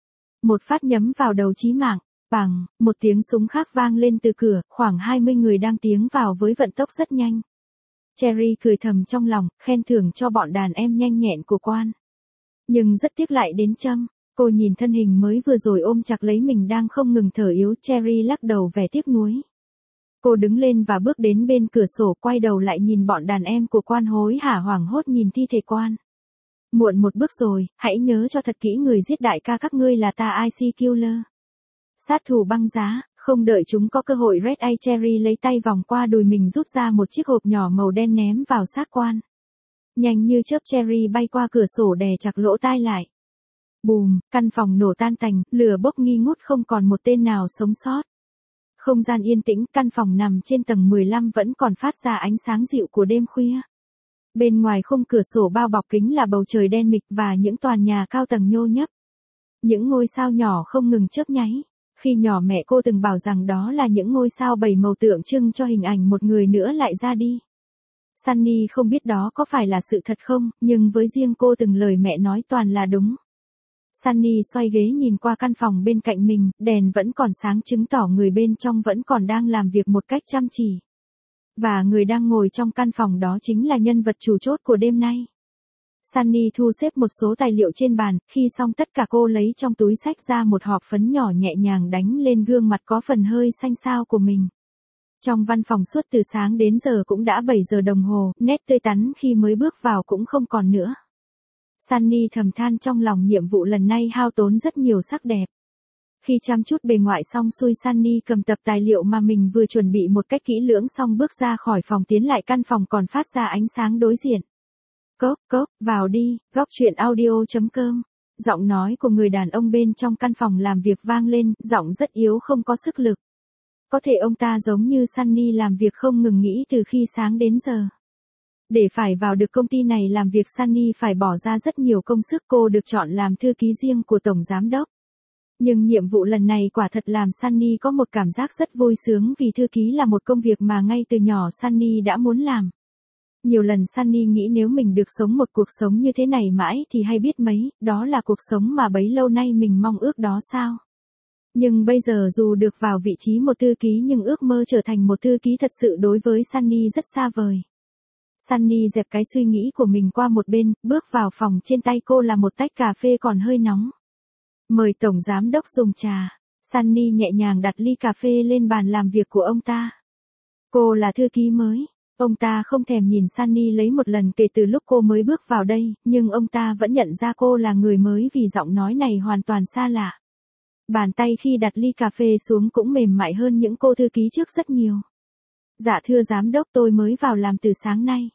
Một phát nhắm vào đầu chí mạng. Bằng, một tiếng súng khác vang lên từ cửa, khoảng hai mươi người đang tiến vào với vận tốc rất nhanh. Cherry cười thầm trong lòng, khen thưởng cho bọn đàn em nhanh nhẹn của Quan. Nhưng rất tiếc lại đến châm. Cô nhìn thân hình mới vừa rồi ôm chặt lấy mình đang không ngừng thở yếu, Cherry lắc đầu vẻ tiếc nuối. Cô đứng lên và bước đến bên cửa sổ, quay đầu lại nhìn bọn đàn em của Quan hối hả hoảng hốt nhìn thi thể Quan. Muộn một bước rồi, hãy nhớ cho thật kỹ, người giết đại ca các ngươi là ta, i xê Killer. Sát thủ băng giá. Không đợi chúng có cơ hội, Red Eye Cherry lấy tay vòng qua đùi mình, rút ra một chiếc hộp nhỏ màu đen ném vào xác Quan. Nhanh như chớp, Cherry bay qua cửa sổ đè chặt lỗ tai lại. Bùm, căn phòng nổ tan tành, lửa bốc nghi ngút, không còn một tên nào sống sót. Không gian yên tĩnh, căn phòng nằm trên tầng mười lăm vẫn còn phát ra ánh sáng dịu của đêm khuya. Bên ngoài khung cửa sổ bao bọc kính là bầu trời đen mịch và những tòa nhà cao tầng nhô nhấp. Những ngôi sao nhỏ không ngừng chớp nháy. Khi nhỏ mẹ cô từng bảo rằng đó là những ngôi sao bảy màu tượng trưng cho hình ảnh một người nữa lại ra đi. Sunny không biết đó có phải là sự thật không, nhưng với riêng cô từng lời mẹ nói toàn là đúng. Sunny xoay ghế nhìn qua căn phòng bên cạnh mình, đèn vẫn còn sáng, chứng tỏ người bên trong vẫn còn đang làm việc một cách chăm chỉ. Và người đang ngồi trong căn phòng đó chính là nhân vật chủ chốt của đêm nay. Sunny thu xếp một số tài liệu trên bàn, khi xong tất cả cô lấy trong túi xách ra một hộp phấn nhỏ, nhẹ nhàng đánh lên gương mặt có phần hơi xanh xao của mình. Trong văn phòng suốt từ sáng đến giờ cũng đã bảy giờ đồng hồ, nét tươi tắn khi mới bước vào cũng không còn nữa. Sunny thầm than trong lòng nhiệm vụ lần này hao tốn rất nhiều sắc đẹp. Khi chăm chút bề ngoài xong xuôi, Sunny cầm tập tài liệu mà mình vừa chuẩn bị một cách kỹ lưỡng xong bước ra khỏi phòng tiến lại căn phòng còn phát ra ánh sáng đối diện. Cốc cốc, vào đi, góc truyện audio.com. Giọng nói của người đàn ông bên trong căn phòng làm việc vang lên, giọng rất yếu không có sức lực. Có thể ông ta giống như Sunny làm việc không ngừng nghỉ từ khi sáng đến giờ. Để phải vào được công ty này làm việc, Sunny phải bỏ ra rất nhiều công sức. Cô được chọn làm thư ký riêng của tổng giám đốc. Nhưng nhiệm vụ lần này quả thật làm Sunny có một cảm giác rất vui sướng vì thư ký là một công việc mà ngay từ nhỏ Sunny đã muốn làm. Nhiều lần Sunny nghĩ nếu mình được sống một cuộc sống như thế này mãi thì hay biết mấy, đó là cuộc sống mà bấy lâu nay mình mong ước đó sao. Nhưng bây giờ dù được vào vị trí một thư ký nhưng ước mơ trở thành một thư ký thật sự đối với Sunny rất xa vời. Sunny dẹp cái suy nghĩ của mình qua một bên, bước vào phòng, trên tay cô là một tách cà phê còn hơi nóng. Mời tổng giám đốc dùng trà. Sunny nhẹ nhàng đặt ly cà phê lên bàn làm việc của ông ta. Cô là thư ký mới. Ông ta không thèm nhìn Sunny lấy một lần kể từ lúc cô mới bước vào đây, nhưng ông ta vẫn nhận ra cô là người mới vì giọng nói này hoàn toàn xa lạ. Bàn tay khi đặt ly cà phê xuống cũng mềm mại hơn những cô thư ký trước rất nhiều. Dạ thưa giám đốc, tôi mới vào làm từ sáng nay.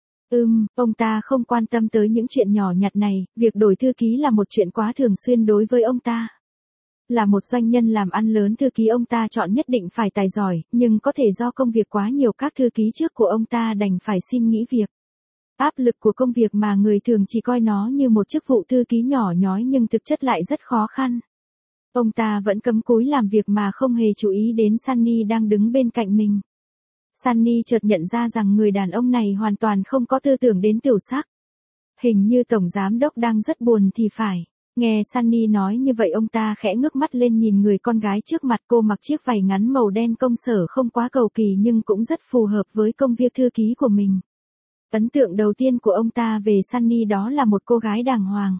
Ừm, ông ta không quan tâm tới những chuyện nhỏ nhặt này, việc đổi thư ký là một chuyện quá thường xuyên đối với ông ta. Là một doanh nhân làm ăn lớn, thư ký ông ta chọn nhất định phải tài giỏi, nhưng có thể do công việc quá nhiều các thư ký trước của ông ta đành phải xin nghỉ việc. Áp lực của công việc mà người thường chỉ coi nó như một chức vụ thư ký nhỏ nhói nhưng thực chất lại rất khó khăn. Ông ta vẫn cắm cúi làm việc mà không hề chú ý đến Sunny đang đứng bên cạnh mình. Sunny chợt nhận ra rằng người đàn ông này hoàn toàn không có tư tưởng đến tiểu sắc. Hình như tổng giám đốc đang rất buồn thì phải. Nghe Sunny nói như vậy, ông ta khẽ ngước mắt lên nhìn người con gái trước mặt. Cô mặc chiếc váy ngắn màu đen công sở không quá cầu kỳ nhưng cũng rất phù hợp với công việc thư ký của mình. Ấn tượng đầu tiên của ông ta về Sunny đó là một cô gái đàng hoàng.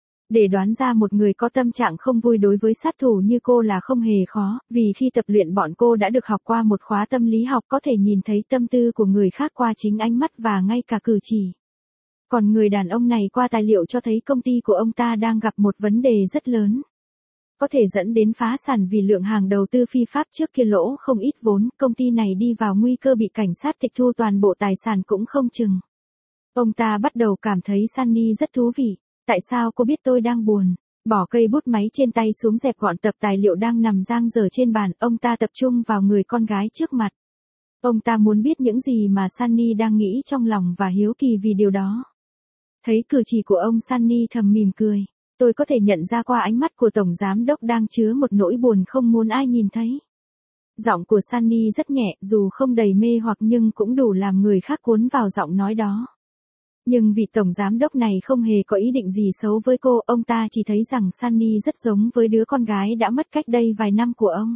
Để đoán ra một người có tâm trạng không vui đối với sát thủ như cô là không hề khó, vì khi tập luyện bọn cô đã được học qua một khóa tâm lý học, có thể nhìn thấy tâm tư của người khác qua chính ánh mắt và ngay cả cử chỉ. Còn người đàn ông này qua tài liệu cho thấy công ty của ông ta đang gặp một vấn đề rất lớn. Có thể dẫn đến phá sản vì lượng hàng đầu tư phi pháp trước kia lỗ không ít vốn, công ty này đi vào nguy cơ bị cảnh sát tịch thu toàn bộ tài sản cũng không chừng. Ông ta bắt đầu cảm thấy Sunny rất thú vị. Tại sao cô biết tôi đang buồn? Bỏ cây bút máy trên tay xuống, dẹp gọn tập tài liệu đang nằm dang dở trên bàn, ông ta tập trung vào người con gái trước mặt. Ông ta muốn biết những gì mà Sunny đang nghĩ trong lòng và hiếu kỳ vì điều đó. Thấy cử chỉ của ông, Sunny thầm mỉm cười. Tôi có thể nhận ra qua ánh mắt của tổng giám đốc đang chứa một nỗi buồn không muốn ai nhìn thấy. Giọng của Sunny rất nhẹ, dù không đầy mê hoặc nhưng cũng đủ làm người khác cuốn vào giọng nói đó. Nhưng vị tổng giám đốc này không hề có ý định gì xấu với cô, ông ta chỉ thấy rằng Sunny rất giống với đứa con gái đã mất cách đây vài năm của ông.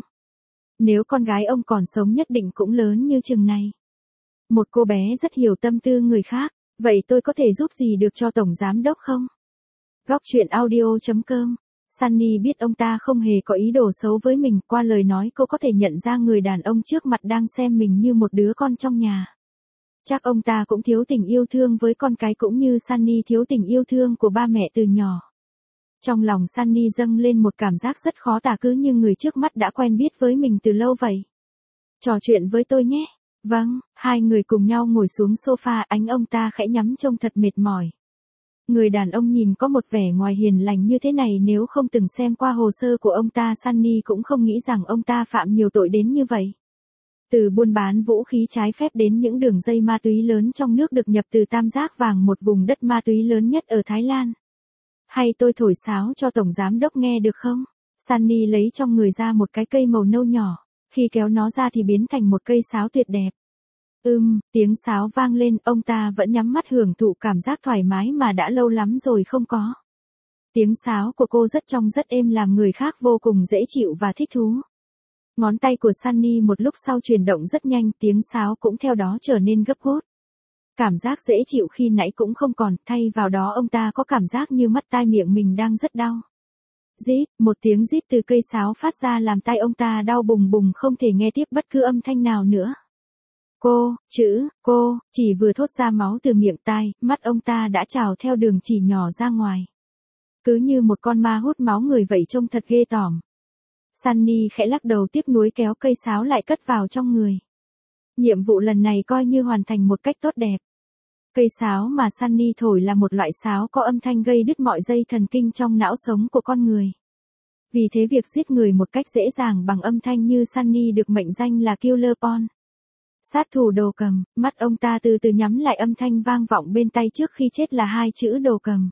Nếu con gái ông còn sống nhất định cũng lớn như chừng này. Một cô bé rất hiểu tâm tư người khác, vậy tôi có thể giúp gì được cho tổng giám đốc không? Góc truyện audio.com. Sunny biết ông ta không hề có ý đồ xấu với mình, qua lời nói cô có thể nhận ra người đàn ông trước mặt đang xem mình như một đứa con trong nhà. Chắc ông ta cũng thiếu tình yêu thương với con cái cũng như Sunny thiếu tình yêu thương của ba mẹ từ nhỏ. Trong lòng Sunny dâng lên một cảm giác rất khó tả, cứ như người trước mắt đã quen biết với mình từ lâu vậy. Trò chuyện với tôi nhé. Vâng, hai người cùng nhau ngồi xuống sofa, ánh ông ta khẽ nhắm trông thật mệt mỏi. Người đàn ông nhìn có một vẻ ngoài hiền lành như thế này, nếu không từng xem qua hồ sơ của ông ta, Sunny cũng không nghĩ rằng ông ta phạm nhiều tội đến như vậy. Từ buôn bán vũ khí trái phép đến những đường dây ma túy lớn trong nước được nhập từ Tam Giác Vàng, một vùng đất ma túy lớn nhất ở Thái Lan. Hay tôi thổi sáo cho tổng giám đốc nghe được không? Sunny lấy trong người ra một cái cây màu nâu nhỏ, khi kéo nó ra thì biến thành một cây sáo tuyệt đẹp. Ừm, tiếng sáo vang lên, ông ta vẫn nhắm mắt hưởng thụ cảm giác thoải mái mà đã lâu lắm rồi không có. Tiếng sáo của cô rất trong rất êm làm người khác vô cùng dễ chịu và thích thú. Ngón tay của Sunny một lúc sau chuyển động rất nhanh, tiếng sáo cũng theo đó trở nên gấp gút. Cảm giác dễ chịu khi nãy cũng không còn, thay vào đó ông ta có cảm giác như mắt tai miệng mình đang rất đau. Rít, một tiếng rít từ cây sáo phát ra làm tai ông ta đau bùng bùng, không thể nghe tiếp bất cứ âm thanh nào nữa. Cô, chữ, cô, chỉ vừa thốt ra máu từ miệng tai, mắt ông ta đã trào theo đường chỉ nhỏ ra ngoài. Cứ như một con ma hút máu người vậy, trông thật ghê tởm. Sunny khẽ lắc đầu tiếc nuối kéo cây sáo lại cất vào trong người. Nhiệm vụ lần này coi như hoàn thành một cách tốt đẹp. Cây sáo mà Sunny thổi là một loại sáo có âm thanh gây đứt mọi dây thần kinh trong não sống của con người. Vì thế việc giết người một cách dễ dàng bằng âm thanh như Sunny được mệnh danh là Killer Pawn. Sát thủ đồ cầm, mắt ông ta từ từ nhắm lại, âm thanh vang vọng bên tai trước khi chết là hai chữ đồ cầm.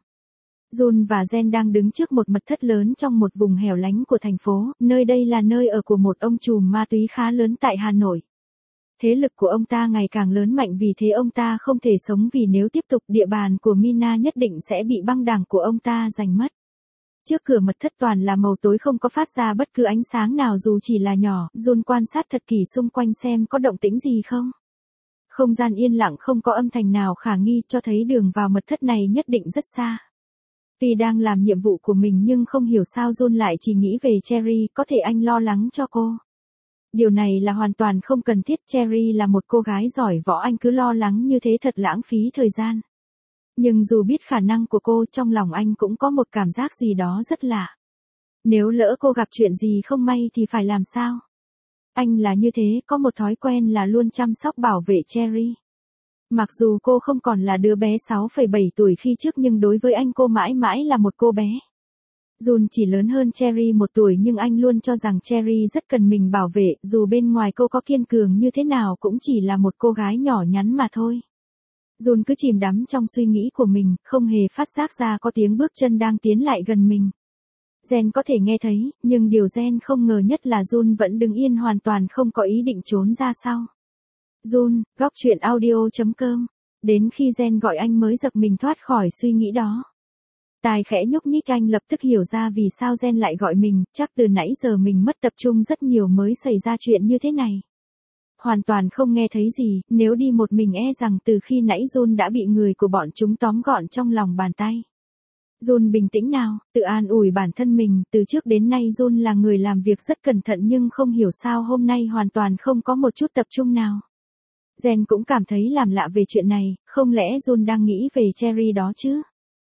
Jun và Jen đang đứng trước một mật thất lớn trong một vùng hẻo lánh của thành phố, nơi đây là nơi ở của một ông trùm ma túy khá lớn tại Hà Nội. Thế lực của ông ta ngày càng lớn mạnh, vì thế ông ta không thể sống, vì nếu tiếp tục địa bàn của Mina nhất định sẽ bị băng đảng của ông ta giành mất. Trước cửa mật thất toàn là màu tối, không có phát ra bất cứ ánh sáng nào dù chỉ là nhỏ. Jun quan sát thật kỹ xung quanh xem có động tĩnh gì không. Không gian yên lặng, không có âm thanh nào khả nghi, cho thấy đường vào mật thất này nhất định rất xa. Tuy đang làm nhiệm vụ của mình nhưng không hiểu sao Jun lại chỉ nghĩ về Cherry, có thể anh lo lắng cho cô. Điều này là hoàn toàn không cần thiết, Cherry là một cô gái giỏi võ, anh cứ lo lắng như thế thật lãng phí thời gian. Nhưng dù biết khả năng của cô, trong lòng anh cũng có một cảm giác gì đó rất lạ. Nếu lỡ cô gặp chuyện gì không may thì phải làm sao? Anh là như thế, có một thói quen là luôn chăm sóc bảo vệ Cherry. Mặc dù cô không còn là đứa bé sáu phẩy bảy tuổi khi trước, nhưng đối với anh cô mãi mãi là một cô bé. Jun chỉ lớn hơn Cherry một tuổi, nhưng anh luôn cho rằng Cherry rất cần mình bảo vệ, dù bên ngoài cô có kiên cường như thế nào cũng chỉ là một cô gái nhỏ nhắn mà thôi. Jun cứ chìm đắm trong suy nghĩ của mình, không hề phát giác ra có tiếng bước chân đang tiến lại gần mình. Jen có thể nghe thấy, nhưng điều Jen không ngờ nhất là Jun vẫn đứng yên, hoàn toàn không có ý định trốn ra sau. Jun, góc truyện audio chấm com. Đến khi Jen gọi anh mới giật mình thoát khỏi suy nghĩ đó. Tai khẽ nhúc nhích, anh lập tức hiểu ra vì sao Jen lại gọi mình, chắc từ nãy giờ mình mất tập trung rất nhiều mới xảy ra chuyện như thế này. Hoàn toàn không nghe thấy gì, nếu đi một mình e rằng từ khi nãy Jun đã bị người của bọn chúng tóm gọn trong lòng bàn tay. Jun bình tĩnh nào, tự an ủi bản thân mình, từ trước đến nay Jun là người làm việc rất cẩn thận, nhưng không hiểu sao hôm nay hoàn toàn không có một chút tập trung nào. Jen cũng cảm thấy làm lạ về chuyện này, không lẽ Jun đang nghĩ về Cherry đó chứ?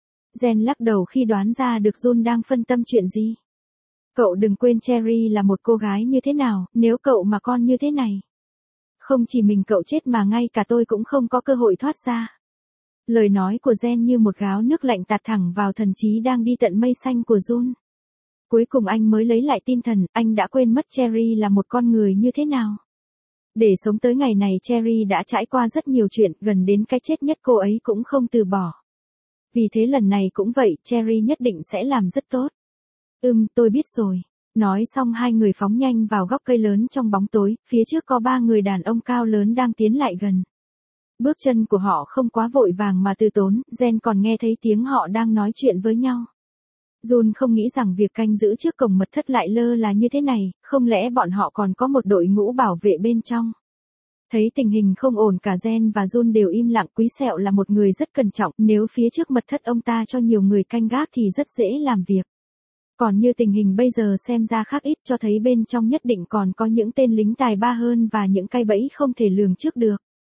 Jen lắc đầu khi đoán ra được Jun đang phân tâm chuyện gì. Cậu đừng quên Cherry là một cô gái như thế nào, nếu cậu mà con như thế này. Không chỉ mình cậu chết mà ngay cả tôi cũng không có cơ hội thoát ra. Lời nói của Jen như một gáo nước lạnh tạt thẳng vào thần trí đang đi tận mây xanh của Jun. Cuối cùng anh mới lấy lại tinh thần, anh đã quên mất Cherry là một con người như thế nào. Để sống tới ngày này, Cherry đã trải qua rất nhiều chuyện, gần đến cái chết nhất cô ấy cũng không từ bỏ. Vì thế lần này cũng vậy, Cherry nhất định sẽ làm rất tốt. Ừm, tôi biết rồi. Nói xong hai người phóng nhanh vào góc cây lớn trong bóng tối, phía trước có ba người đàn ông cao lớn đang tiến lại gần. Bước chân của họ không quá vội vàng mà từ tốn, Jen còn nghe thấy tiếng họ đang nói chuyện với nhau. Jun không nghĩ rằng việc canh giữ trước cổng mật thất lại lơ là như thế này, không lẽ bọn họ còn có một đội ngũ bảo vệ bên trong. Thấy tình hình không ổn, cả Jen và Jun đều im lặng. Quý Sẹo là một người rất cẩn trọng, nếu phía trước mật thất ông ta cho nhiều người canh gác thì rất dễ làm việc. Còn như tình hình bây giờ xem ra khác ít, cho thấy bên trong nhất định còn có những tên lính tài ba hơn và những cái bẫy không thể lường trước được.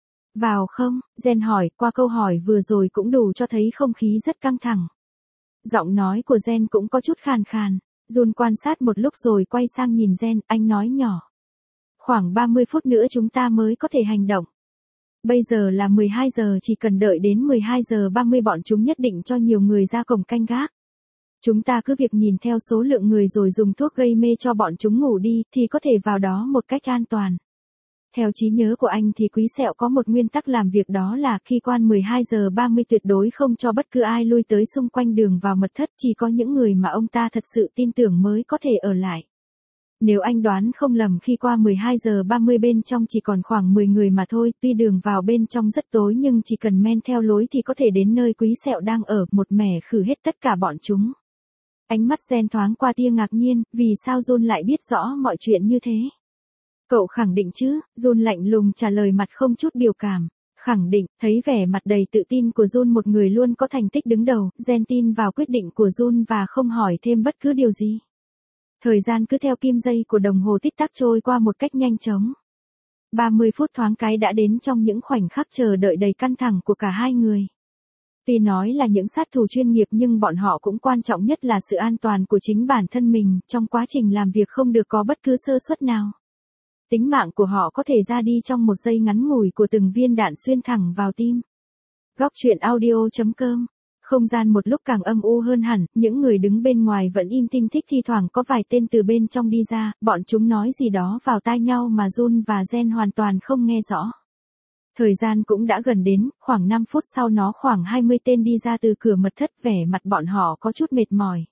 Vào không? Jen hỏi, qua câu hỏi vừa rồi cũng đủ cho thấy không khí rất căng thẳng. Giọng nói của Jen cũng có chút khàn khàn. Jun quan sát một lúc rồi quay sang nhìn Jen, anh nói nhỏ. Khoảng ba mươi phút nữa chúng ta mới có thể hành động. Bây giờ là mười hai giờ, chỉ cần đợi đến mười hai giờ ba mươi bọn chúng nhất định cho nhiều người ra cổng canh gác. Chúng ta cứ việc nhìn theo số lượng người rồi dùng thuốc gây mê cho bọn chúng ngủ đi, thì có thể vào đó một cách an toàn. Theo trí nhớ của anh thì Quý Sẹo có một nguyên tắc làm việc, đó là khi quan mười hai giờ ba mươi tuyệt đối không cho bất cứ ai lui tới xung quanh đường vào mật thất, chỉ có những người mà ông ta thật sự tin tưởng mới có thể ở lại. Nếu anh đoán không lầm, khi qua mười hai giờ ba mươi bên trong chỉ còn khoảng mười người mà thôi, tuy đường vào bên trong rất tối nhưng chỉ cần men theo lối thì có thể đến nơi Quý Sẹo đang ở, một mẻ khử hết tất cả bọn chúng. Ánh mắt Jen thoáng qua tia ngạc nhiên, vì sao Jun lại biết rõ mọi chuyện như thế? Cậu khẳng định chứ? Jun lạnh lùng trả lời, mặt không chút biểu cảm. Khẳng định. Thấy vẻ mặt đầy tự tin của Jun, một người luôn có thành tích đứng đầu, Jen tin vào quyết định của Jun và không hỏi thêm bất cứ điều gì. Thời gian cứ theo kim dây của đồng hồ tích tắc trôi qua một cách nhanh chóng. ba mươi phút thoáng cái đã đến trong những khoảnh khắc chờ đợi đầy căng thẳng của cả hai người. Tuy nói là những sát thủ chuyên nghiệp nhưng bọn họ cũng quan trọng nhất là sự an toàn của chính bản thân mình, trong quá trình làm việc không được có bất cứ sơ suất nào. Tính mạng của họ có thể ra đi trong một giây ngắn ngủi của từng viên đạn xuyên thẳng vào tim. Góc truyện audio chấm com. Không gian một lúc càng âm u hơn hẳn, những người đứng bên ngoài vẫn im tinh thích, thi thoảng có vài tên từ bên trong đi ra, bọn chúng nói gì đó vào tai nhau mà Jun và Jen hoàn toàn không nghe rõ. Thời gian cũng đã gần đến, khoảng năm phút sau nó khoảng hai mươi tên đi ra từ cửa mật thất, vẻ mặt bọn họ có chút mệt mỏi.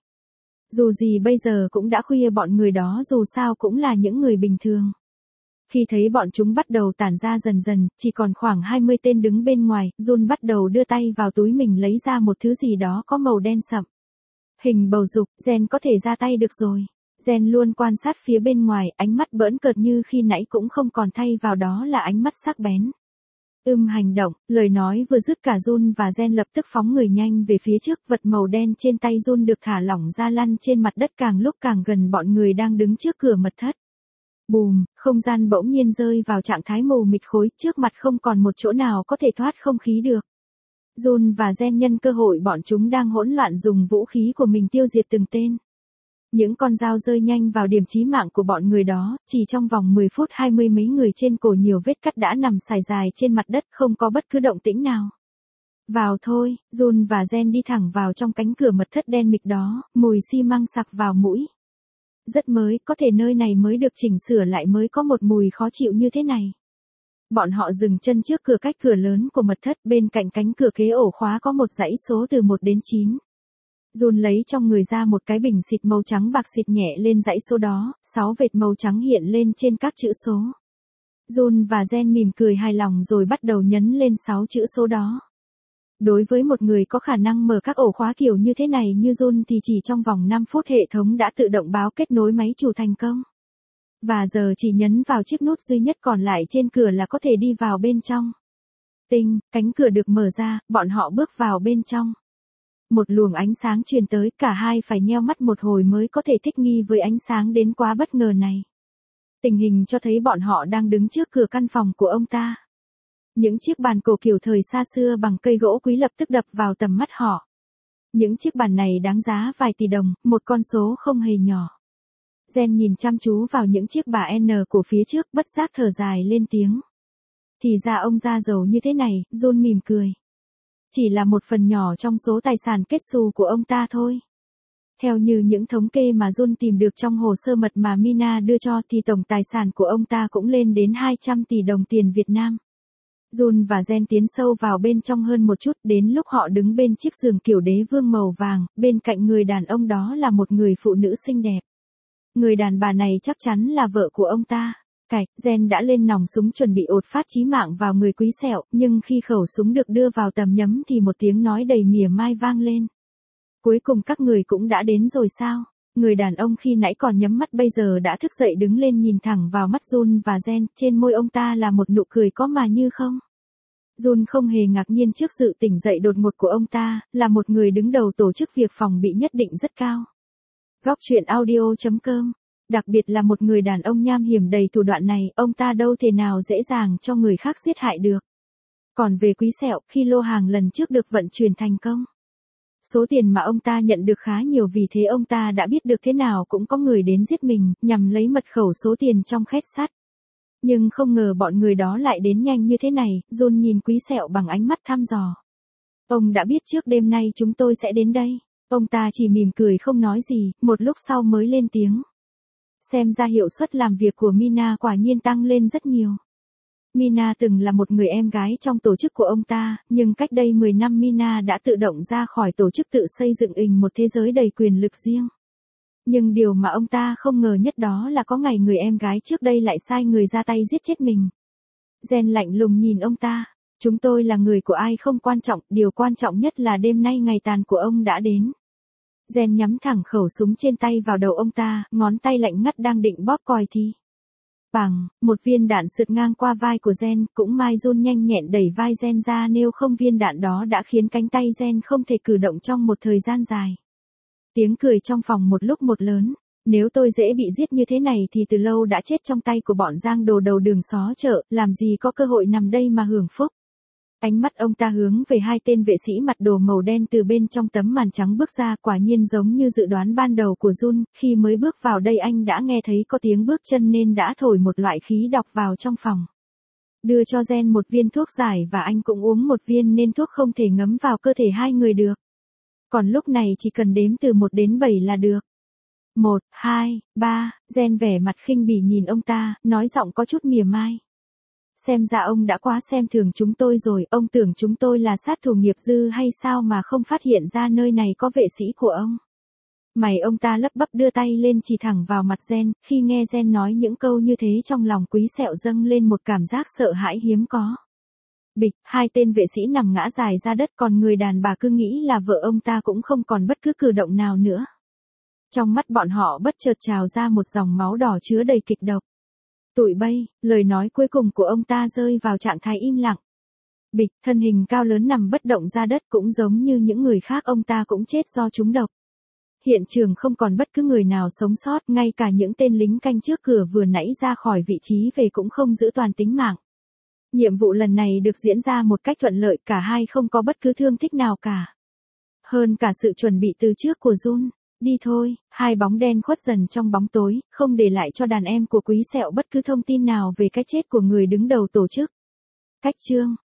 Dù gì bây giờ cũng đã khuya, bọn người đó dù sao cũng là những người bình thường. Khi thấy bọn chúng bắt đầu tản ra dần dần, chỉ còn khoảng hai mươi tên đứng bên ngoài, Jun bắt đầu đưa tay vào túi mình lấy ra một thứ gì đó có màu đen sậm. Hình bầu dục, Jen có thể ra tay được rồi. Jen luôn quan sát phía bên ngoài, ánh mắt bỡn cợt như khi nãy cũng không còn, thay vào đó là ánh mắt sắc bén. Ưm hành động, lời nói vừa dứt cả Jun và Jen lập tức phóng người nhanh về phía trước, vật màu đen trên tay Jun được thả lỏng ra lăn trên mặt đất càng lúc càng gần bọn người đang đứng trước cửa mật thất. Bùm, không gian bỗng nhiên rơi vào trạng thái mù mịt khối, trước mặt không còn một chỗ nào có thể thoát không khí được. Jun và Jen nhân cơ hội bọn chúng đang hỗn loạn dùng vũ khí của mình tiêu diệt từng tên. Những con dao rơi nhanh vào điểm chí mạng của bọn người đó, chỉ trong vòng mười phút hai mươi mấy người trên cổ nhiều vết cắt đã nằm sải dài trên mặt đất, không có bất cứ động tĩnh nào. Vào thôi, Jun và Jen đi thẳng vào trong cánh cửa mật thất đen mịt đó, mùi xi măng sặc vào mũi. Rất mới, có thể nơi này mới được chỉnh sửa lại mới có một mùi khó chịu như thế này. Bọn họ dừng chân trước cửa cách cửa lớn của mật thất, bên cạnh cánh cửa kế ổ khóa có một dãy số từ một đến chín. Jun lấy trong người ra một cái bình xịt màu trắng bạc, xịt nhẹ lên dãy số đó, sáu vệt màu trắng hiện lên trên các chữ số. Jun và Jen mỉm cười hài lòng rồi bắt đầu nhấn lên sáu chữ số đó. Đối với một người có khả năng mở các ổ khóa kiểu như thế này như Jun thì chỉ trong vòng năm phút hệ thống đã tự động báo kết nối máy chủ thành công. Và giờ chỉ nhấn vào chiếc nút duy nhất còn lại trên cửa là có thể đi vào bên trong. Tinh, cánh cửa được mở ra, bọn họ bước vào bên trong. Một luồng ánh sáng truyền tới, cả hai phải nheo mắt một hồi mới có thể thích nghi với ánh sáng đến quá bất ngờ này. Tình hình cho thấy bọn họ đang đứng trước cửa căn phòng của ông ta. Những chiếc bàn cổ kiểu thời xa xưa bằng cây gỗ quý lập tức đập vào tầm mắt họ. Những chiếc bàn này đáng giá vài tỷ đồng, một con số không hề nhỏ. Jen nhìn chăm chú vào những chiếc bà N của phía trước, bất giác thở dài lên tiếng. Thì ra ông ra giàu như thế này, Jun mỉm cười. Chỉ là một phần nhỏ trong số tài sản kết xù của ông ta thôi. Theo như những thống kê mà Jun tìm được trong hồ sơ mật mà Mina đưa cho thì tổng tài sản của ông ta cũng lên đến hai trăm tỷ đồng tiền Việt Nam. Jun và Jen tiến sâu vào bên trong hơn một chút, đến lúc họ đứng bên chiếc giường kiểu đế vương màu vàng, bên cạnh người đàn ông đó là một người phụ nữ xinh đẹp. Người đàn bà này chắc chắn là vợ của ông ta. Cạch, Jen đã lên nòng súng chuẩn bị ột phát chí mạng vào người Quý Sẹo, nhưng khi khẩu súng được đưa vào tầm nhắm thì một tiếng nói đầy mỉa mai vang lên. Cuối cùng các người cũng đã đến rồi sao? Người đàn ông khi nãy còn nhắm mắt bây giờ đã thức dậy đứng lên nhìn thẳng vào mắt Jun và Jen, trên môi ông ta là một nụ cười có mà như không. Jun không hề ngạc nhiên trước sự tỉnh dậy đột ngột của ông ta, là một người đứng đầu tổ chức việc phòng bị nhất định rất cao. Góc truyện audio chấm com. Đặc biệt là một người đàn ông nham hiểm đầy thủ đoạn này, ông ta đâu thể nào dễ dàng cho người khác giết hại được. Còn về Quý Sẹo, khi lô hàng lần trước được vận chuyển thành công, số tiền mà ông ta nhận được khá nhiều, vì thế ông ta đã biết được thế nào cũng có người đến giết mình, nhằm lấy mật khẩu số tiền trong két sắt. Nhưng không ngờ bọn người đó lại đến nhanh như thế này, Jun nhìn Quý Sẹo bằng ánh mắt thăm dò. Ông đã biết trước đêm nay chúng tôi sẽ đến đây. Ông ta chỉ mỉm cười không nói gì, một lúc sau mới lên tiếng. Xem ra hiệu suất làm việc của Mina quả nhiên tăng lên rất nhiều. Mina từng là một người em gái trong tổ chức của ông ta, nhưng cách đây mười năm Mina đã tự động ra khỏi tổ chức, tự xây dựng ình một thế giới đầy quyền lực riêng. Nhưng điều mà ông ta không ngờ nhất đó là có ngày người em gái trước đây lại sai người ra tay giết chết mình. Jen lạnh lùng nhìn ông ta. Chúng tôi là người của ai không quan trọng, điều quan trọng nhất là đêm nay ngày tàn của ông đã đến. Jen nhắm thẳng khẩu súng trên tay vào đầu ông ta, ngón tay lạnh ngắt đang định bóp còi thì. Bằng, một viên đạn sượt ngang qua vai của Jen, cũng may Jun nhanh nhẹn đẩy vai Jen ra, nếu không viên đạn đó đã khiến cánh tay Jen không thể cử động trong một thời gian dài. Tiếng cười trong phòng một lúc một lớn. Nếu tôi dễ bị giết như thế này thì từ lâu đã chết trong tay của bọn giang đồ đầu đường xó chợ, làm gì có cơ hội nằm đây mà hưởng phúc. Ánh mắt ông ta hướng về hai tên vệ sĩ mặc đồ màu đen từ bên trong tấm màn trắng bước ra, quả nhiên giống như dự đoán ban đầu của Jun, khi mới bước vào đây anh đã nghe thấy có tiếng bước chân nên đã thổi một loại khí độc vào trong phòng. Đưa cho Gen một viên thuốc giải và anh cũng uống một viên nên thuốc không thể ngấm vào cơ thể hai người được. Còn lúc này chỉ cần đếm từ một đến bảy là được. Một, hai, ba, Gen vẻ mặt khinh bỉ nhìn ông ta, nói giọng có chút mỉa mai. Xem ra ông đã quá xem thường chúng tôi rồi, ông tưởng chúng tôi là sát thủ nghiệp dư hay sao mà không phát hiện ra nơi này có vệ sĩ của ông. Mày ông ta lấp bấp đưa tay lên chỉ thẳng vào mặt Gen, khi nghe Gen nói những câu như thế trong lòng Quý Sẹo dâng lên một cảm giác sợ hãi hiếm có. Bịch, hai tên vệ sĩ nằm ngã dài ra đất, còn người đàn bà cứ nghĩ là vợ ông ta cũng không còn bất cứ cử động nào nữa. Trong mắt bọn họ bất chợt trào ra một dòng máu đỏ chứa đầy kịch độc. Tụi bay, lời nói cuối cùng của ông ta rơi vào trạng thái im lặng. Bịch, thân hình cao lớn nằm bất động ra đất, cũng giống như những người khác ông ta cũng chết do trúng độc. Hiện trường không còn bất cứ người nào sống sót, ngay cả những tên lính canh trước cửa vừa nãy ra khỏi vị trí về cũng không giữ toàn tính mạng. Nhiệm vụ lần này được diễn ra một cách thuận lợi, cả hai không có bất cứ thương tích nào cả. Hơn cả sự chuẩn bị từ trước của Jun. Đi thôi, hai bóng đen khuất dần trong bóng tối, không để lại cho đàn em của Quý Sẹo bất cứ thông tin nào về cái chết của người đứng đầu tổ chức. Cách chương